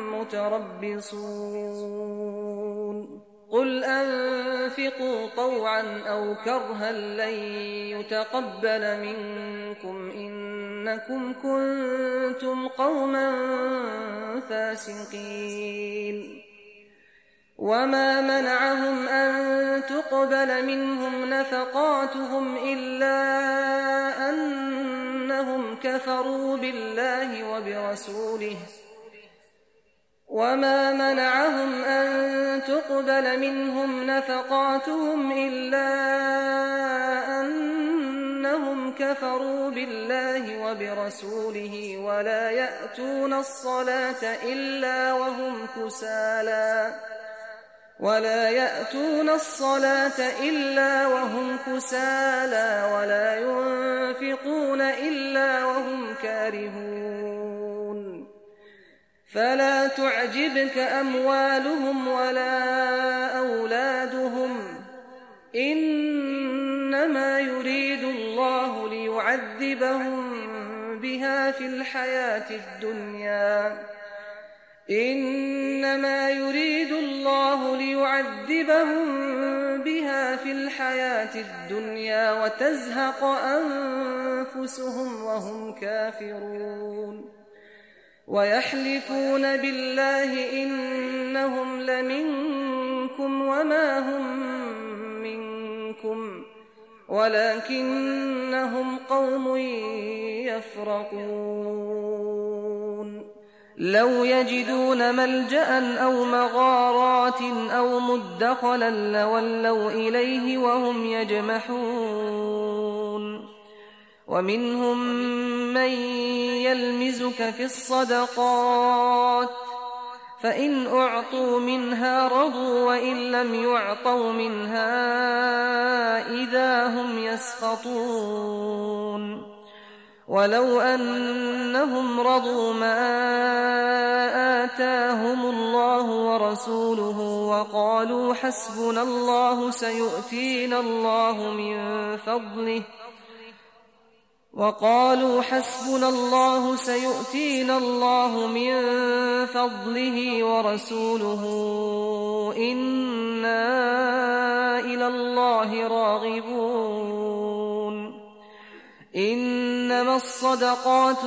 متربصون. قل أنفقوا طوعا أو كرها لن يتقبل منكم إنكم كنتم قوما فاسقين. وما منعهم أن تقبل منهم نفقاتهم إلا أنهم كفروا بالله وبرسوله وما منعهم أن تقبل منهم نفقاتهم إلا أنهم كفروا بالله وبرسوله ولا يأتون الصلاة إلا وهم كسالى ولا يأتون الصلاة إلا وهم كسالى ولا ينفقون إلا وهم كارهون. فلا تعجبك أموالهم ولا أولادهم إنما يريد الله ليعذبهم بها في الحياة الدنيا إنما يريد الله ليعذبهم بها في الحياة الدنيا وتزهق أنفسهم وهم كافرون. ويحلفون بالله إنهم لمنكم وما هم منكم ولكنهم قوم يفرقون. لو يجدون ملجأ أو مغارات أو مدخلا لولوا إليه وهم يجمحون. ومنهم من يلمزك في الصدقات فإن أعطوا منها رضوا وإن لم يعطوا منها إذا هم يسخطون ولو أنهم رضوا ما آتاهم الله ورسوله وقالوا حسبنا الله سيؤتينا الله من فضله وقالوا حسبنا الله سيؤتينا الله من فضله ورسوله إنا إلى الله راغبون إنما الصدقات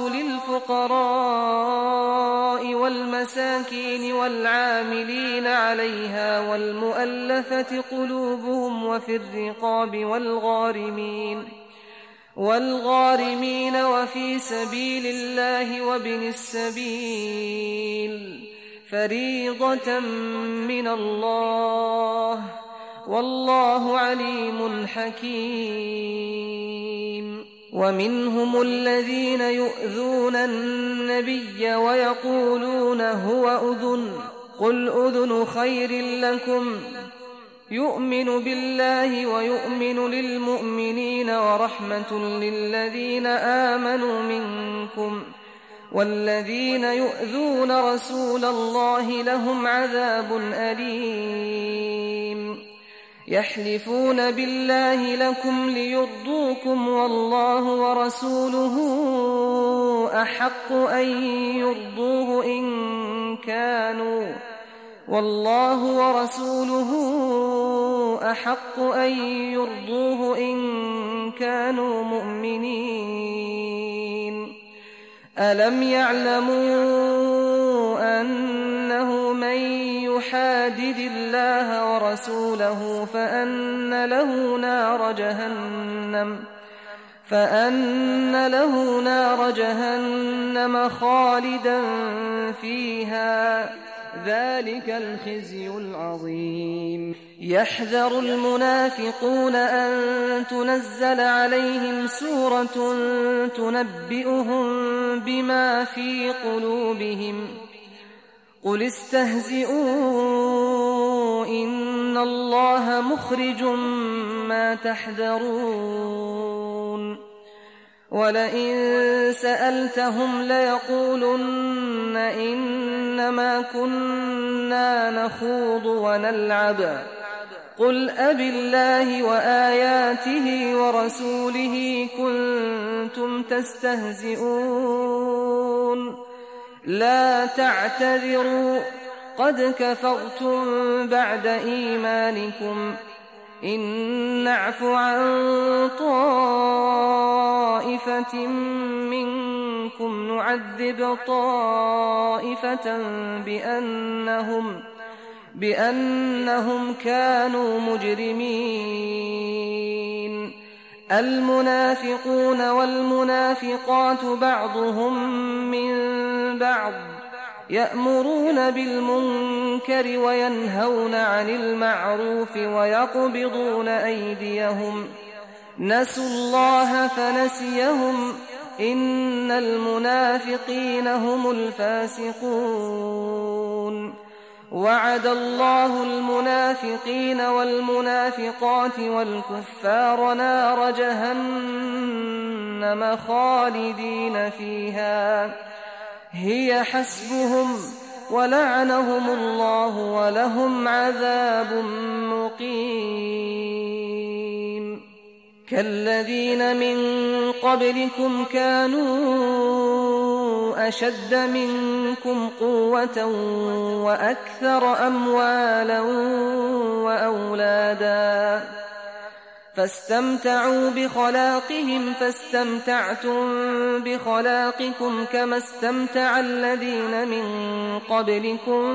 للفقراء والمساكين والعاملين عليها والمؤلفة قلوبهم وفي الرقاب والغارمين والغارمين وفي سبيل الله وابن السبيل فريضة من الله والله عليم حكيم ومنهم الذين يؤذون النبي ويقولون هو أذن قل أذن خير لكم يؤمن بالله ويؤمن للمؤمنين ورحمة للذين آمنوا منكم والذين يؤذون رسول الله لهم عذاب أليم يحلفون بالله لكم ليرضوكم والله ورسوله أحق أن يرضوه إن كانوا والله ورسوله أحق أن يرضوه إن كانوا مؤمنين ألم يعلموا أنه من يحادد الله ورسوله فأن له نار جهنم فأن له نار جهنم خالدا فيها ذلك الخزي العظيم يحذر المنافقون أن تنزل عليهم سورة تنبئهم بما في قلوبهم قل استهزئوا إن الله مخرج ما تحذرون ولئن سألتهم ليقولن إنما كنا نخوض ونلعب قل أبالله وآياته ورسوله كنتم تستهزئون لا تعتذروا قد كفرتم بعد إيمانكم إن نعف عن طائفة منكم نعذب طائفة بأنهم, بأنهم كانوا مجرمين المنافقون والمنافقات بعضهم من بعض يأمرون بالمنكر وينهون عن المعروف ويقبضون أيديهم نسوا الله فنسيهم إن المنافقين هم الفاسقون وعد الله المنافقين والمنافقات والكفار نار جهنم خالدين فيها هي حسبهم ولعنهم الله ولهم عذاب مقيم كالذين من قبلكم كانوا أشد منكم قوة وأكثر أموالا وأولادا فاستمتعوا بخلاقهم فاستمتعتم بخلاقكم كما استمتع الذين من قبلكم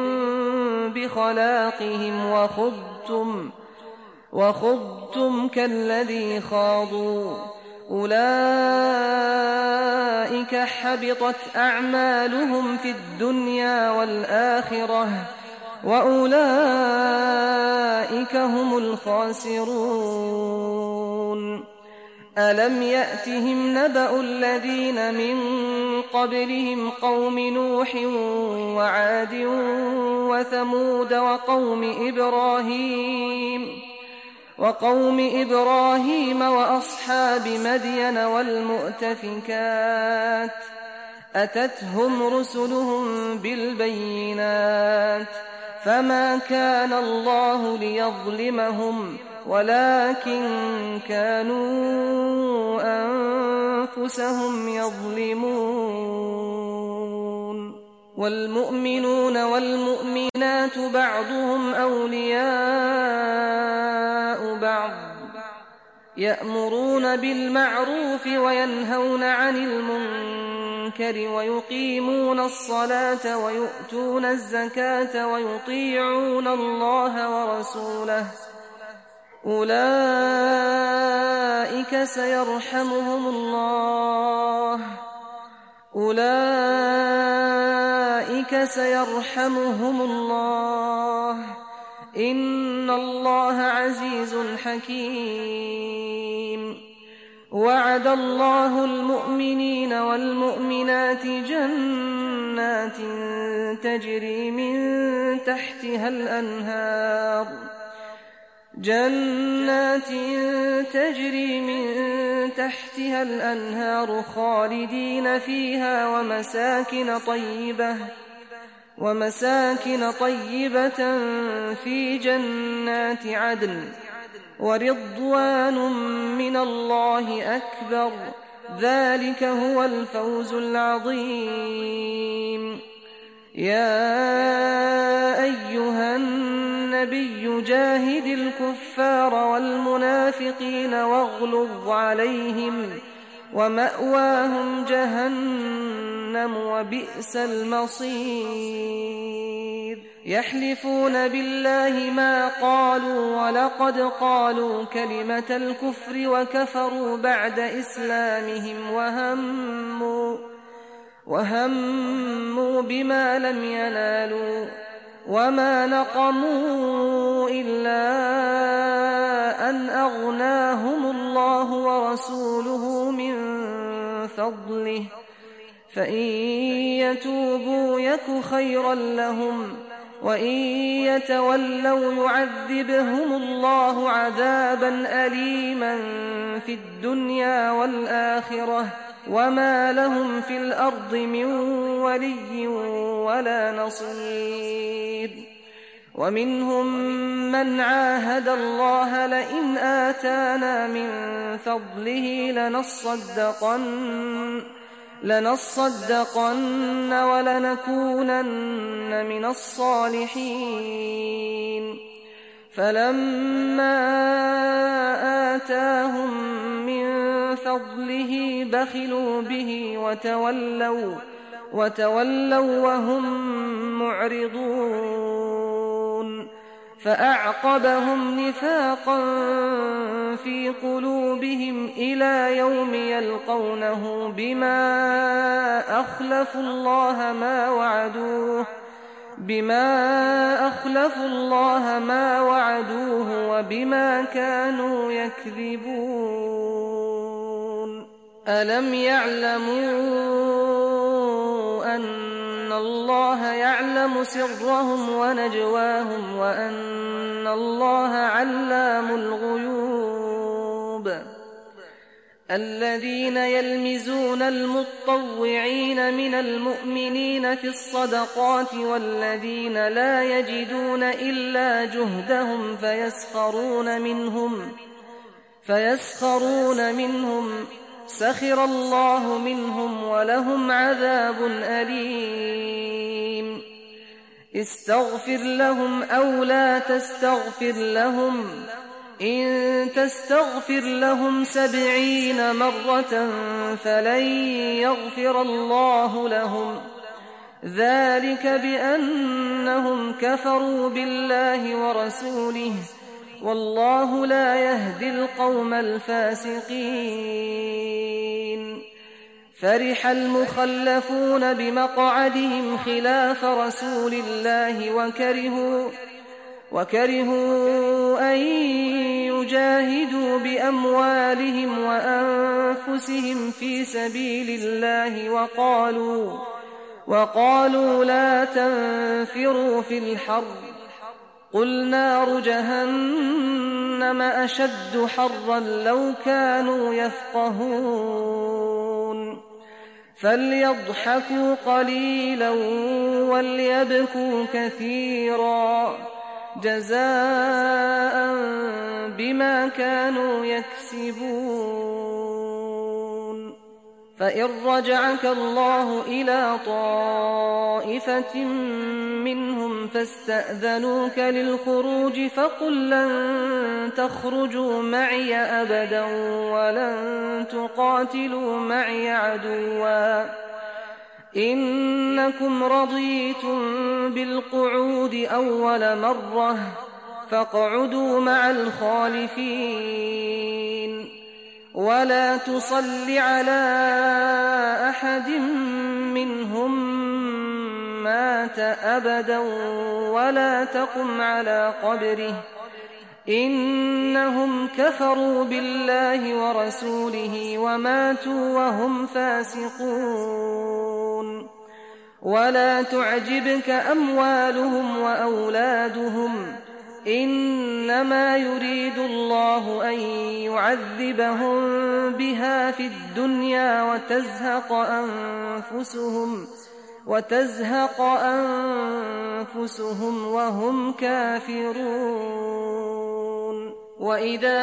بخلاقهم وخضتم وخضتم كالذي خاضوا أولئك حبطت أعمالهم في الدنيا والآخرة وأولئك هم الخاسرون ألم يأتهم نبأ الذين من قبلهم قوم نوح وعاد وثمود وقوم إبراهيم وقوم إبراهيم وأصحاب مدين والمؤتفكات أتتهم رسلهم بالبينات فما كان الله ليظلمهم ولكن كانوا أنفسهم يظلمون والمؤمنون والمؤمنات بعضهم أولياء بعض يأمرون بالمعروف وينهون عن المنكر ويقيمون الصلاة ويؤتون الزكاة ويطيعون الله ورسوله أولئك سيرحمهم الله أولئك سيرحمهم الله إن الله عزيز حكيم وعد الله المؤمنين والمؤمنات جنات تجري من تحتها الأنهار جنات تجري من تحتها الأنهار خالدين فيها ومساكن طيبة ومساكن طيبة في جنات عدن ورضوان من الله أكبر ذلك هو الفوز العظيم يا أيها النبي جاهد الكفار والمنافقين واغلظ عليهم ومأواهم جهنم وبئس المصير يحلفون بالله ما قالوا ولقد قالوا كلمة الكفر وكفروا بعد إسلامهم وهموا وهموا بما لم ينالوا وما نقموا إلا أن أغناهم الله ورسوله من فضله فإن يتوبوا يك خيرا لهم وإن يتولوا يعذبهم الله عذابا أليما في الدنيا والآخرة وما لهم في الأرض من ولي ولا نصير ومنهم من عاهد الله لئن آتانا من فضله لنصدقن لنصدقن ولنكونن من الصالحين فلما آتاهم من فضله بخلوا به وتولوا وتولوا وهم معرضون فأعقبهم نفاقا في قلوبهم إلى يوم يلقونه بما أخلفوا الله ما وعدوه بما أخلفوا الله ما وعدوه وبما كانوا يكذبون ألم يعلموا أن الله يعلم سرهم ونجواهم وأن الله علام الغيوب الذين يلمزون المطوعين من المؤمنين في الصدقات والذين لا يجدون إلا جهدهم فيسخرون منهم فيسخرون منهم سخر الله منهم ولهم عذاب أليم استغفر لهم أو لا تستغفر لهم إن تستغفر لهم سبعين مرة فلن يغفر الله لهم ذلك بأنهم كفروا بالله ورسوله والله لا يهدي القوم الفاسقين فرح المخلفون بمقعدهم خلاف رسول الله وكرهوا وكرهوا أن يجاهدوا بأموالهم وأنفسهم في سبيل الله وقالوا وقالوا لا تنفروا في الحر قل نار جهنم أشد حرا لو كانوا يفقهون فليضحكوا قليلا وليبكوا كثيرا جزاء بما كانوا يكسبون فإن رجعك الله إلى طائفة منهم فاستأذنوك للخروج فقل لن تخرجوا معي أبدا ولن تقاتلوا معي عدوا إنكم رضيتم بالقعود أول مرة فاقعدوا مع الخالفين ولا تصل على أحد منهم مات أبدا ولا تقم على قبره إنهم كفروا بالله ورسوله وماتوا وهم فاسقون ولا تعجبك أموالهم وأولادهم إنما يريد الله أن يعذبهم بها في الدنيا وتزهق أنفسهم وتزهق أنفسهم وهم كافرون وإذا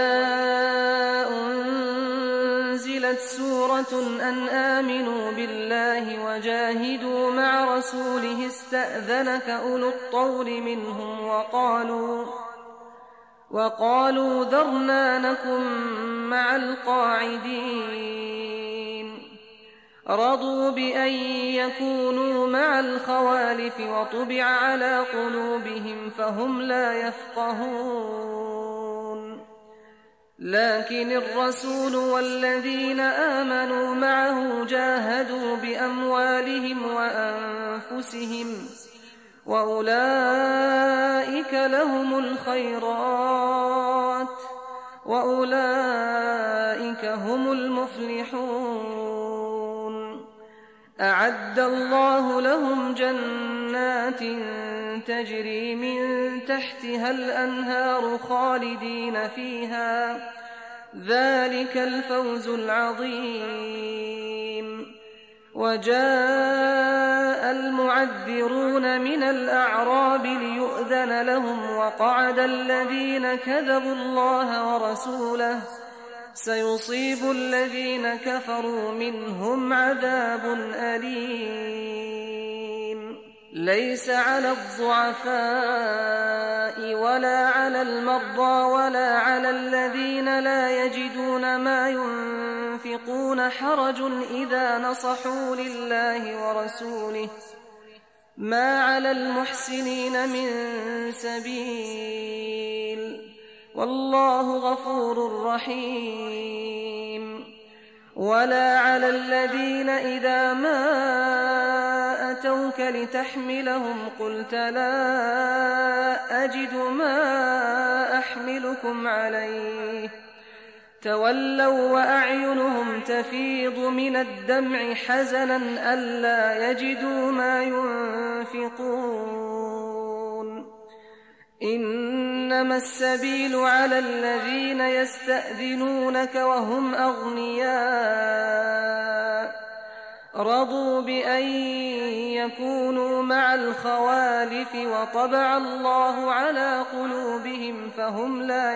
أنزلت سورة أن آمنوا بالله وجاهدوا مع رسوله استأذنك أولو الطول منهم وقالوا وقالوا ذرنا نكن مع القاعدين رضوا بأن يكونوا مع الخوالف وطبع على قلوبهم فهم لا يفقهون لكن الرسول والذين آمنوا معه جاهدوا بأموالهم وأنفسهم وأولئك لهم الخيرات وأولئك هم المفلحون أعد الله لهم جنات تجري من تحتها الأنهار خالدين فيها ذلك الفوز العظيم وجاء المعذرون من الأعراب ليؤذن لهم وقعد الذين كذبوا الله ورسوله سيصيب الذين كفروا منهم عذاب أليم ليس على الضعفاء ولا على المرضى ولا على الذين لا يجدون ما ينفقون حرج إذا نصحوا لله ورسوله ما على المحسنين من سبيل والله غفور رحيم ولا على الذين إذا ما أتوك لتحملهم قلت لا أجد ما أحملكم عليه تولوا وأعينهم تفيض من الدمع حزنا ألا يجدوا ما ينفقون إنما السبيل على الذين يستأذنونك وهم أغنياء رضوا بأن يكونوا مع الخوالف وطبع الله على قلوبهم فهم لا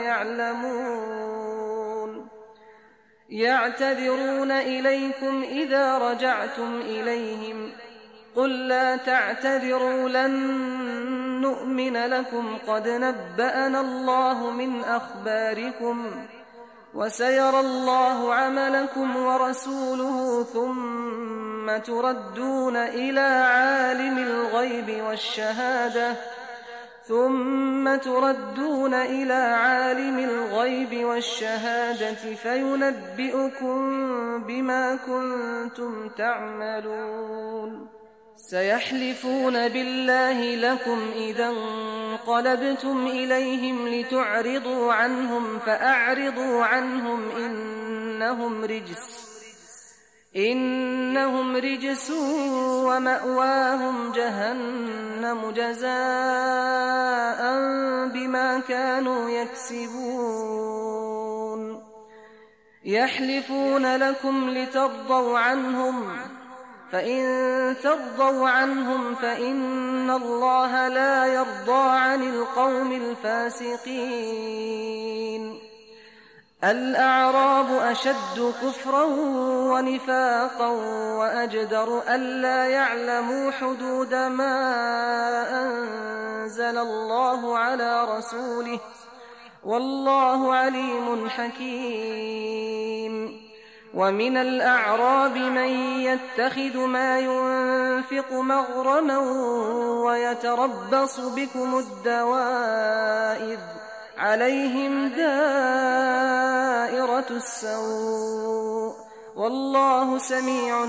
يعلمون يعتذرون إليكم إذا رجعتم إليهم قل لا تعتذروا لن نؤمن لكم قد نبأنا الله من أخباركم وسيرى الله عملكم ورسوله ثم تردون إلى عالم الغيب والشهادة ثم تردون إلى عالم الغيب والشهادة فينبئكم بما كنتم تعملون سيحلفون بالله لكم إذا انقلبتم إليهم لتعرضوا عنهم فأعرضوا عنهم إنهم رجس إنهم رجس ومأواهم جهنم جزاء بما كانوا يكسبون يحلفون لكم لترضوا عنهم فإن ترضوا عنهم فإن الله لا يرضى عن القوم الفاسقين الأعراب أشد كفرا ونفاقا وأجدر ألا يعلموا حدود ما أنزل الله على رسوله والله عليم حكيم ومن الأعراب من يتخذ ما ينفق مغرما ويتربص بكم الدوائر عليهم دائرة السوء والله سميع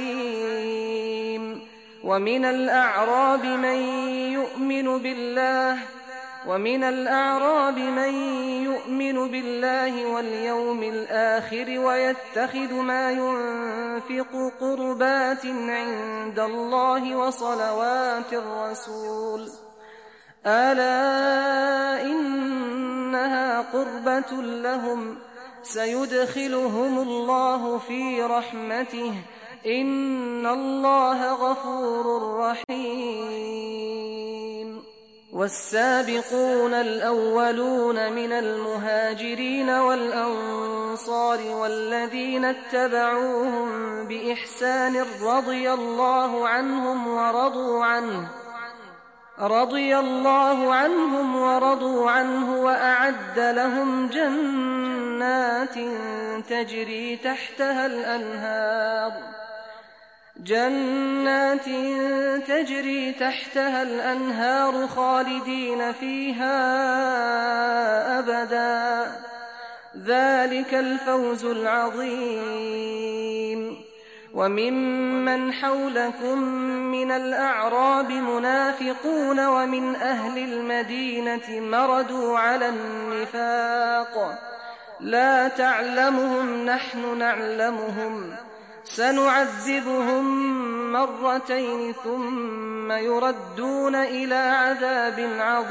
عليم ومن الأعراب من يؤمن بالله ومن الأعراب من يؤمن بالله واليوم الآخر ويتخذ ما ينفق قربات عند الله وصلوات الرسول ألا إنها قربة لهم سيدخلهم الله في رحمته إن الله غفور رحيم والسابقون الأولون من المهاجرين والأنصار والذين اتبعوهم بإحسان رضي الله عنهم ورضوا عنه رضي الله عنهم ورضوا عنه وأعد لهم جنات تجري تحتها الأنهار جنات تجري تحتها الأنهار خالدين فيها أبدا ذلك الفوز العظيم وممن حولكم من الأعراب منافقون ومن أهل المدينة مردوا على النفاق لا تعلمهم نحن نعلمهم سنعذبهم مرتين ثم يردون إلى عذاب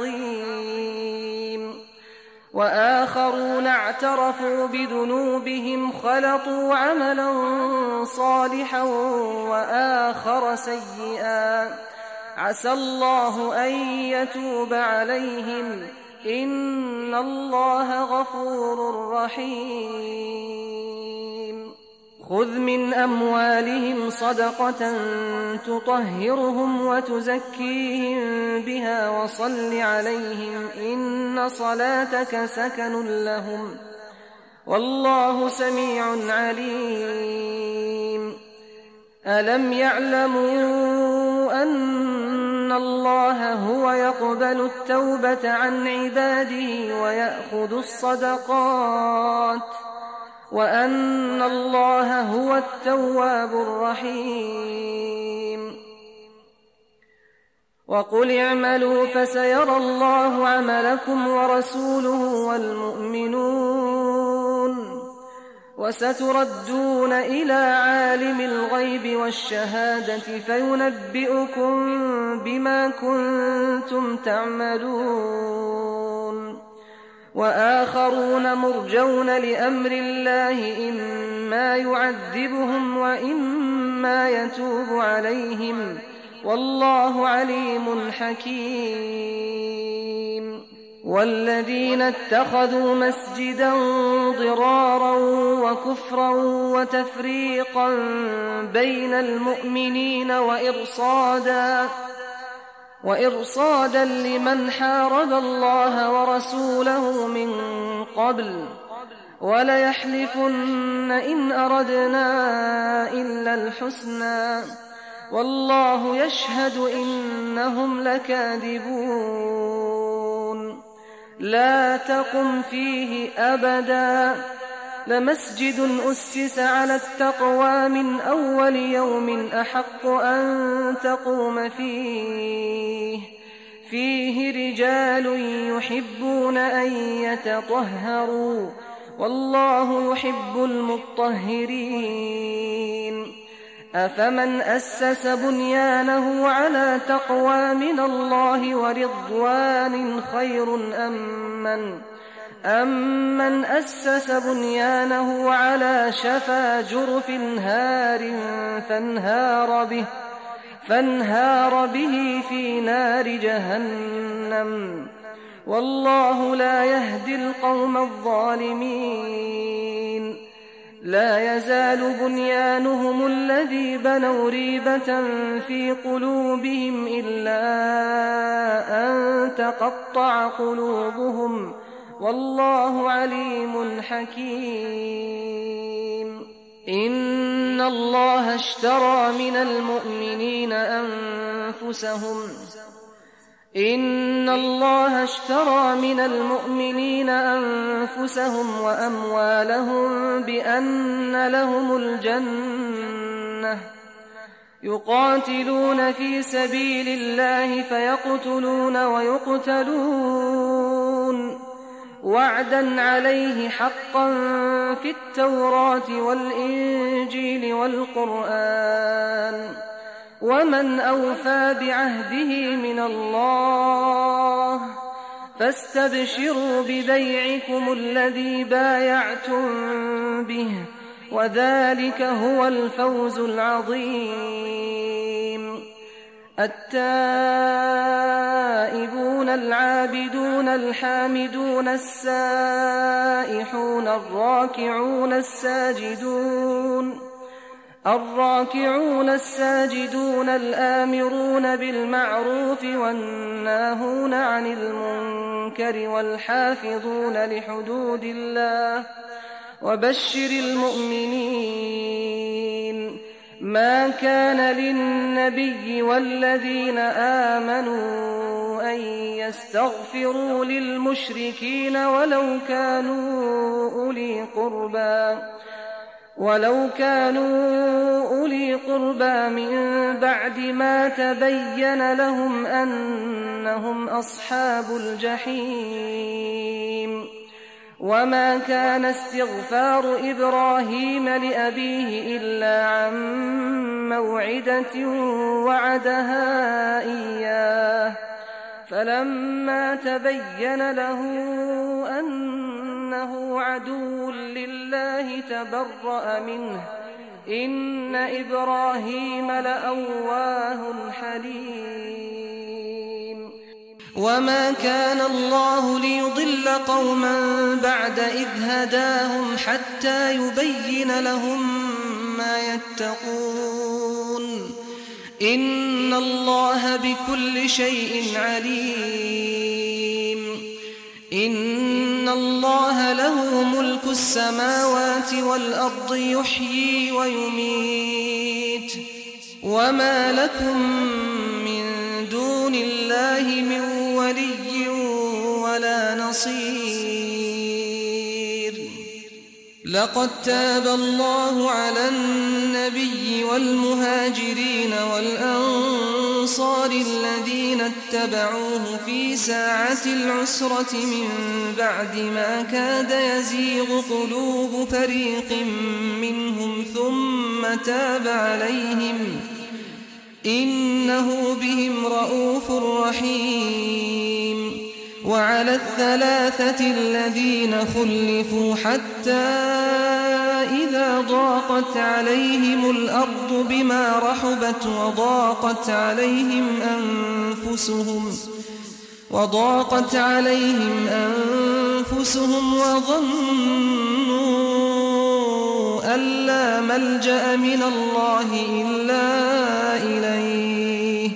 عظيم وآخرون اعترفوا بذنوبهم خلطوا عملا صالحا وآخر سيئا عسى الله أن يتوب عليهم إن الله غفور رحيم خذ من أموالهم صدقة تطهرهم وتزكيهم بها وصل عليهم إن صلاتك سكن لهم والله سميع عليم ألم يعلموا أن الله هو يقبل التوبة عن عباده ويأخذ الصدقات وأن الله هو التواب الرحيم وقل اعملوا فسيرى الله عملكم ورسوله والمؤمنون وستردون إلى عالم الغيب والشهادة فينبئكم بما كنتم تعملون وآخرون مرجون لأمر الله إما يعذبهم وإما يتوب عليهم والله عليم حكيم والذين اتخذوا مسجدا ضرارا وكفرا وتفريقا بين المؤمنين وإرصادا وإرصادا لمن حارب الله ورسوله من قبل وليحلفن إن أردنا إلا الحسنى والله يشهد إنهم لكاذبون لا تقم فيه أبدا لمسجد أسس على التقوى من أول يوم أحق أن تقوم فيه فيه رجال يحبون أن يتطهروا والله يحب المطهرين أفمن أسس بنيانه على تقوى من الله ورضوان خير أم من أمن أسس بنيانه على شفا جرف هار فانهار به فانهار به في نار جهنم والله لا يهدي القوم الظالمين لا يزال بنيانهم الذي بنوا ريبة في قلوبهم إلا أن تقطع قلوبهم والله عليم حكيم إن الله اشترى من المؤمنين أنفسهم إن الله اشترى من المؤمنين أنفسهم وأموالهم بأن لهم الجنة يقاتلون في سبيل الله فيقتلون ويقتلون وعدا عليه حقا في التوراة والإنجيل والقرآن ومن أوفى بعهده من الله فاستبشروا ببيعكم الذي بايعتم به وذلك هو الفوز العظيم التائبون العابدون الحامدون السائحون الراكعون الساجدون الراكعون الساجدون الآمرون بالمعروف والناهون عن المنكر والحافظون لحدود الله وبشر المؤمنين ما كان للنبي والذين آمنوا أن يستغفروا للمشركين ولو كانوا أولي قربى ولو كانوا أولي قربى من بعد ما تبين لهم أنهم أصحاب الجحيم وما كان استغفار إبراهيم لأبيه إلا عن موعدة وعدها إياه فلما تبين له أنه عدو لله تبرأ منه إن إبراهيم لأواه حليم وما كان الله ليضل قوما بعد إذ هداهم حتى يبين لهم ما يتقون إن الله بكل شيء عليم إن الله له ملك السماوات والأرض يحيي ويميت وما لكم من دون الله من ولي ولا نصير لقد تاب الله على النبي والمهاجرين والأنصار الذين اتبعوه في ساعة العسرة من بعد ما كاد يزيغ قلوب فريق منهم ثم تاب عليهم إنه بهم رءوف رحيم وعلى الثلاثة الذين خلفوا حتى إذا ضاقت عليهم الأرض بما رحبت وضاقت عليهم أنفسهم وضاقت عليهم أنفسهم وظنوا أن لا ملجأ من الله إلا إليه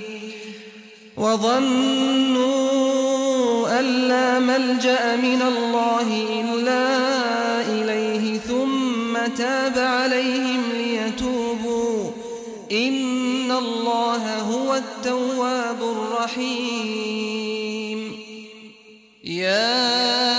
وظنوا أن لا ملجأ من الله إلا إليه ثم تاب عليهم ليتوبوا إن الله هو التواب الرحيم يا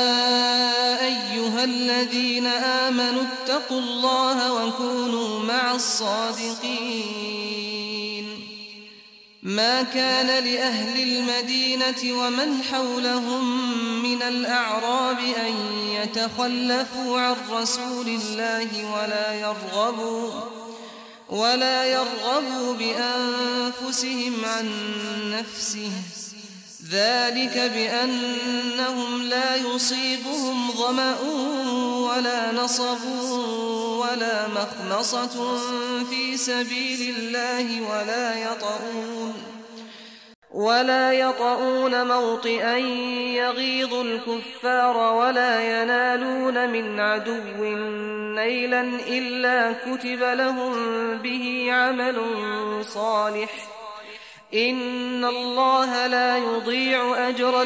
أيها الذين آمنوا اتقوا الله وكونوا مع الصادقين ما كان لأهل المدينة ومن حولهم من الأعراب أن يتخلفوا عن رسول الله ولا يرغبوا ولا يرغبوا بأنفسهم عن نفسه، ذلك بأنهم لا يصيبهم ظمأ ولا نصب ولا مخمصة في سبيل الله ولا يطؤون ولا يطؤون موطئا يغيظ الكفار ولا ينالون من عدو نيلا إلا كتب لهم به عمل صالح، إن الله لا يضيع أجر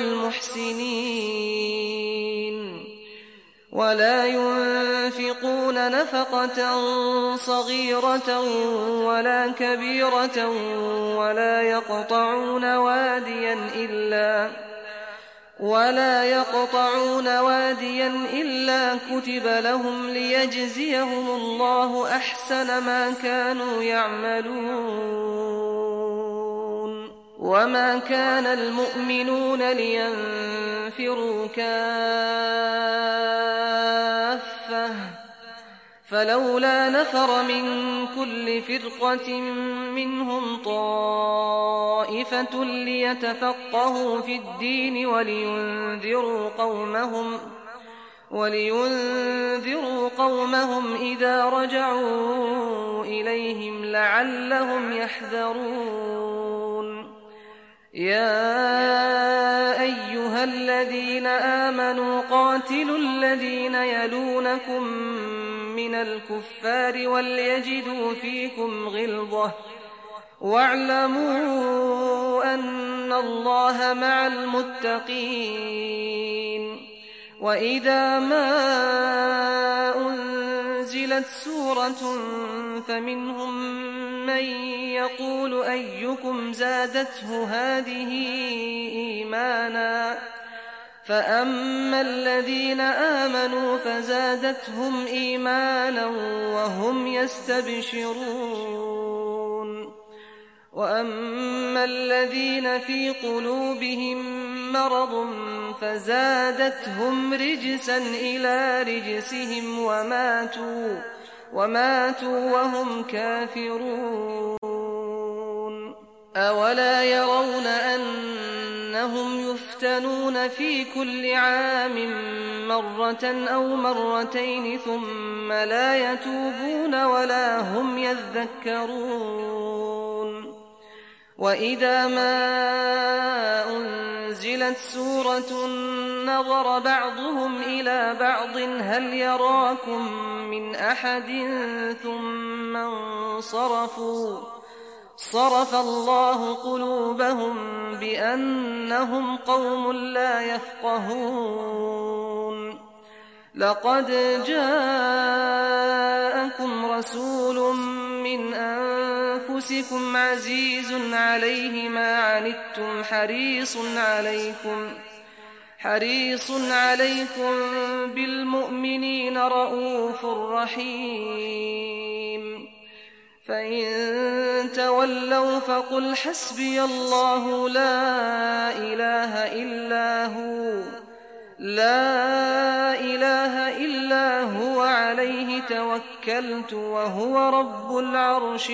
المحسنين. ولا ينفقون نفقة صغيرة ولا كبيرة ولا يقطعون واديا إلا ولا يقطعون واديا إلا كتب لهم ليجزيهم الله أحسن ما كانوا يعملون. وما كان المؤمنون لينفروا كافة، فلولا نفر من كل فرقة منهم طائفة ليتفقهوا في الدين ولينذروا قومهم ولينذروا قومهم إذا رجعوا إليهم لعلهم يحذرون. يا أيها الذين آمنوا قاتلوا الذين يلونكم من الكفار وليجدوا فيكم غلظة واعلموا أن الله مع المتقين. وإذا ما أنزلت سورة فمنهم من يقول أيكم زادته هذه إيمانا، فأما الذين آمنوا فزادتهم إيمانا وهم يستبشرون. وأما الذين في قلوبهم مرض فزادتهم رجسا إلى رجسهم وماتوا وماتوا وهم كافرون. أولا يرون أنهم يفتنون في كل عام مرة أو مرتين ثم لا يتوبون ولا هم يذكرون. وإذا ما أنزلت سورة نظر بعضهم إلى بعض هل يراكم من أحد ثم انصرفوا صرف الله قلوبهم بأنهم قوم لا يفقهون. لقد جاءكم رسول من أنفسكم عزيز عليه ما عنتم حريص عليكم حريص عليكم بالمؤمنين رؤوف رحيم. فإن تولوا فقل حسبي الله لا إله إلا هو لا إله إلا هو عليه توكلت وهو رب العرش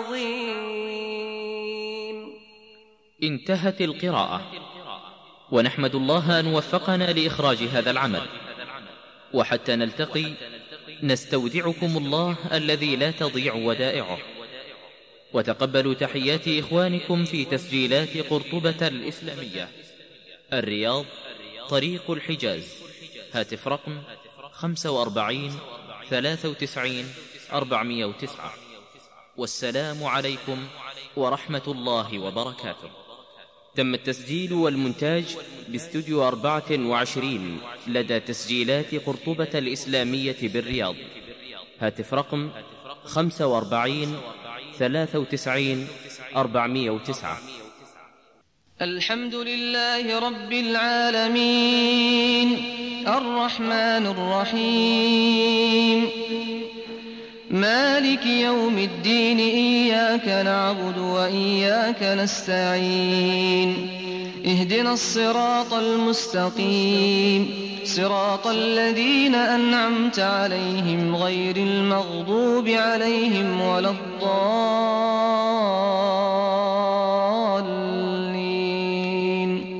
العظيم. انتهت القراءة، ونحمد الله أن وفقنا لإخراج هذا العمل. وحتى نلتقي نستودعكم الله الذي لا تضيع ودائعه، وتقبلوا تحيات إخوانكم في تسجيلات قرطبة الإسلامية، الرياض، طريق الحجاز. هاتف رقم خمسة وأربعين ثلاثة وتسعين أربعمائة وتسعة. والسلام عليكم ورحمة الله وبركاته. تم التسجيل والمونتاج باستوديو أربعة وعشرين لدى تسجيلات قرطبة الإسلامية بالرياض. هاتف رقم خمسة وأربعين ثلاثة وتسعين أربعمائة وتسعة. الحمد لله رب العالمين الرحمن الرحيم مالك يوم الدين إياك نعبد وإياك نستعين اهدنا الصراط المستقيم صراط الذين أنعمت عليهم غير المغضوب عليهم ولا الضالين.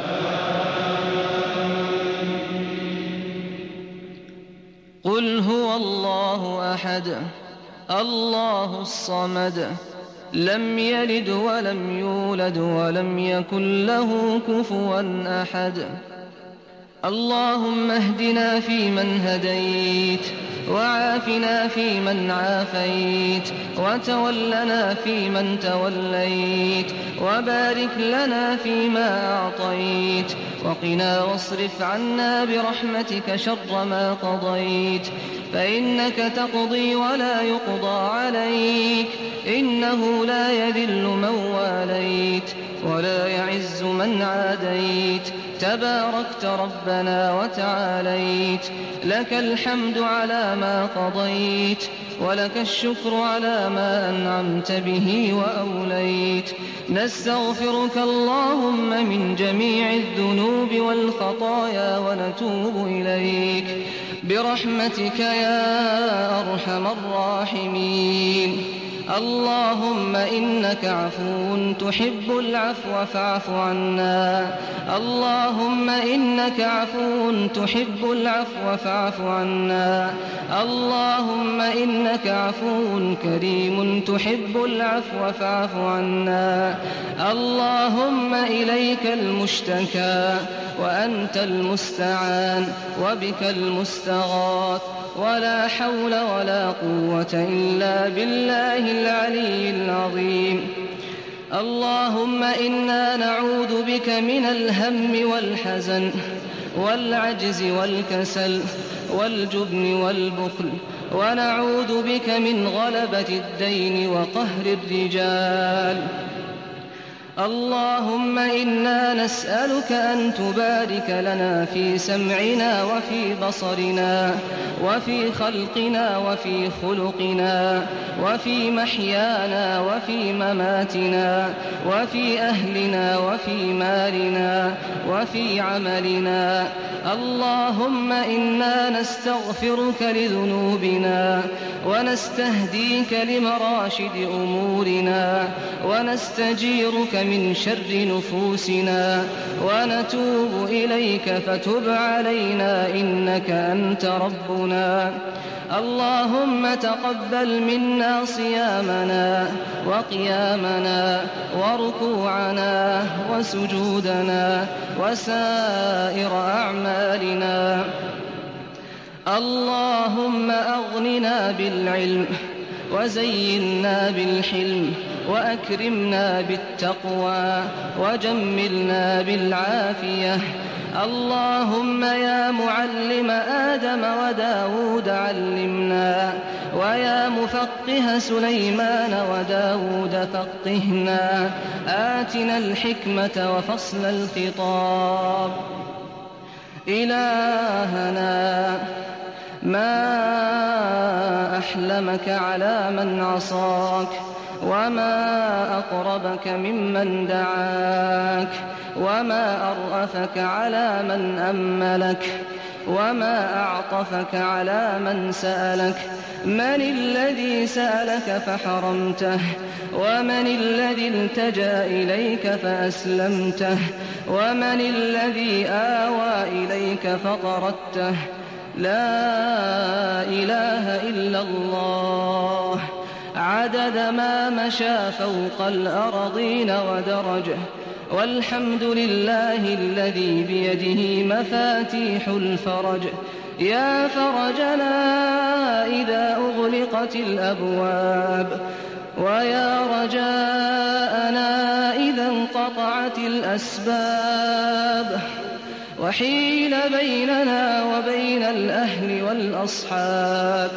قل هو الله أحد الله الصمد لم يلد ولم يولد ولم يكن له كفوا أحد. اللهم اهدنا فيمن هديت وعافنا فيمن عافيت وتولنا فيمن توليت وبارك لنا فيما أعطيت وقنا واصرف عنا برحمتك شر ما قضيت فإنك تقضي ولا يقضى عليك إنه لا يذل من واليت ولا يعز من عاديت تباركت ربنا وتعاليت لك الحمد على ما قضيت ولك الشكر على ما أنعمت به وأوليت. نستغفرك اللهم من جميع الذنوب والخطايا ونتوب إليك برحمتك يا أرحم الراحمين. اللهم إنك عفو تحب العفو فاعف عنا اللهم إنك عفو تحب العفو فاعف عنا اللهم إنك عفو كريم تحب العفو فاعف عنا. اللهم إليك المشتكى وأنت المستعان وبك المستغاث ولا حول ولا قوة إلا بالله العلي العظيم. اللهم إنا نعوذ بك من الهم والحزن والعجز والكسل والجبن والبخل ونعوذ بك من غلبة الدين وقهر الرجال. اللهم إنا نسألك أن تبارك لنا في سمعنا وفي بصرنا وفي خلقنا وفي خلقنا وفي محيانا وفي مماتنا وفي أهلنا وفي مالنا وفي عملنا. اللهم إنا نستغفرك لذنوبنا ونستهديك لمراشد أمورنا ونستجيرك من شر نفوسنا ونتوب إليك فتب علينا إنك أنت ربنا. اللهم تقبل منا صيامنا وقيامنا وركوعنا وسجودنا وسائر أعمالنا. اللهم أغننا بالعلم وزينا بالحلم وأكرمنا بالتقوى وجملنا بالعافية. اللهم يا معلم آدم وداود علمنا ويا مفقه سليمان وداود فقهنا. آتنا الحكمة وفصل الخطاب. إلهنا ما أحلمك على من عصاك وما أقربك ممن دعاك وما أرأفك على من أملك وما أعطفك على من سألك. من الذي سألك فحرمته ومن الذي التجأ إليك فأسلمته ومن الذي آوى إليك فطردته. لا إله إلا الله عدد ما مشى فوق الأرضين ودرجه والحمد لله الذي بيده مفاتيح الفرج. يا فرجنا إذا أغلقت الأبواب ويا رجاءنا إذا انقطعت الأسباب وحيل بيننا وبين الأهل والأصحاب.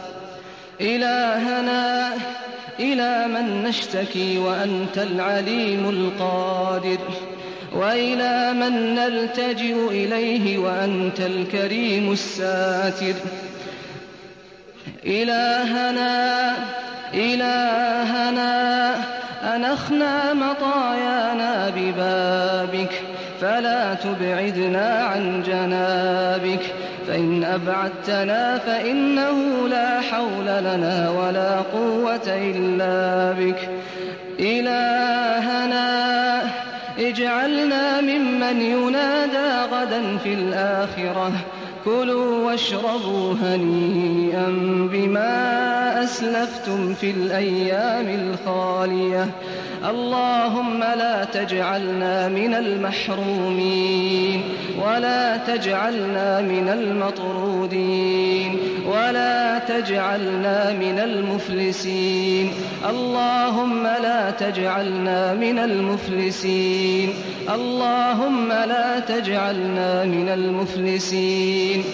إلهنا إلى من نشتكي وأنت العليم القادر وإلى من نلتجئ إليه وأنت الكريم الساتر. إلهنا إلهنا أنخنا مطايانا ببابك فلا تبعدنا عن جنابك، فإن أبعدتنا فإنه لا حول لنا ولا قوة إلا بك. إلهنا اجعلنا ممن ينادى غدا في الآخرة كلوا واشربوا هنيئا بما أسلفتم في الأيام الخالية. اللهم لا تجعلنا من المحرومين ولا تجعلنا من المطرودين ولا تجعلنا من المفلسين. اللهم لا تجعلنا من المفلسين اللهم لا تجعلنا من المفلسين.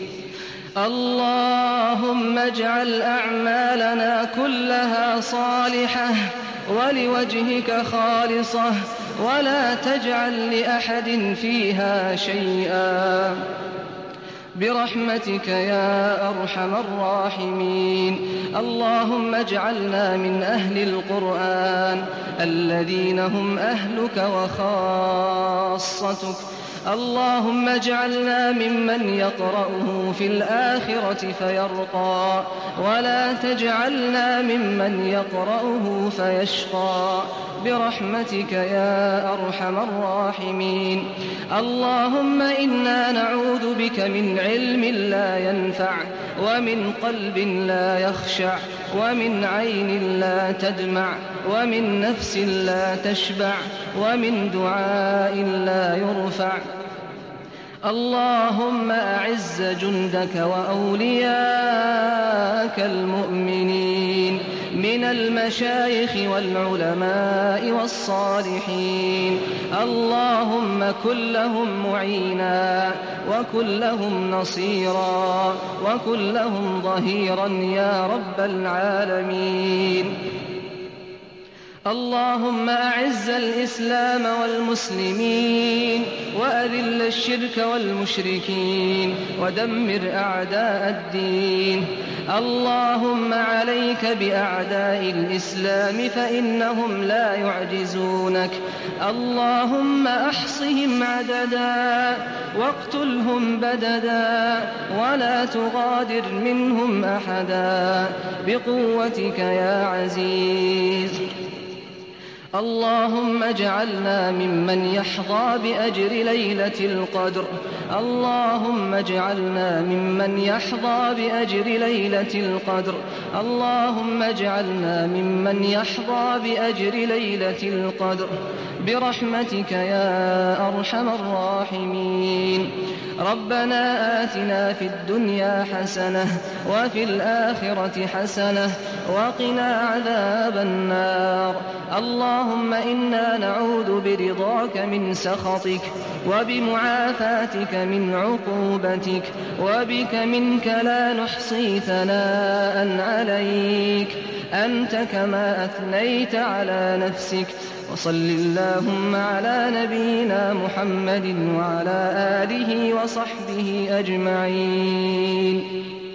اللهم اجعل أعمالنا كلها صالحة ولوجهك خالصة ولا تجعل لأحد فيها شيئا برحمتك يا أرحم الراحمين. اللهم اجعلنا من أهل القرآن الذين هم أهلك وخاصتك. اللهم اجعلنا ممن يقرأه في الآخرة فيرقى ولا تجعلنا ممن يقرأه فيشقى برحمتك يا أرحم الراحمين. اللهم إنا نعوذ بك من علم لا ينفع ومن قلب لا يخشع ومن عين لا تدمع ومن نفس لا تشبع ومن دعاء لا يرفع. اللهم أعز جندك وأولياءك المؤمنين من المشايخ والعلماء والصالحين. اللهم كن لهم معينا وكن لهم نصيرا وكن لهم ظهيرا يا رب العالمين. اللهم أعز الإسلام والمسلمين وأذل الشرك والمشركين ودمر أعداء الدين. اللهم عليك بأعداء الإسلام فإنهم لا يعجزونك. اللهم أحصهم عددا واقتلهم بددا ولا تغادر منهم أحدا بقوتك يا عزيز. اللهم اجعلنا ممن يحظى بأجر ليلة القدر. اللهم اجعلنا ممن يحظى بأجر ليلة القدر. اللهم اجعلنا ممن يحظى بأجر ليلة القدر برحمتك يا أرحم الراحمين. ربنا آتنا في الدنيا حسنة وفي الآخرة حسنة وقنا عذاب النار. اللهم إنا نعوذ برضاك من سخطك وبمعافاتك من عقوبتك وبك منك لا نحصي ثناء عليك أنت كما أثنيت على نفسك. وصل اللهم على نبينا محمد وعلى آله وصحبه أجمعين.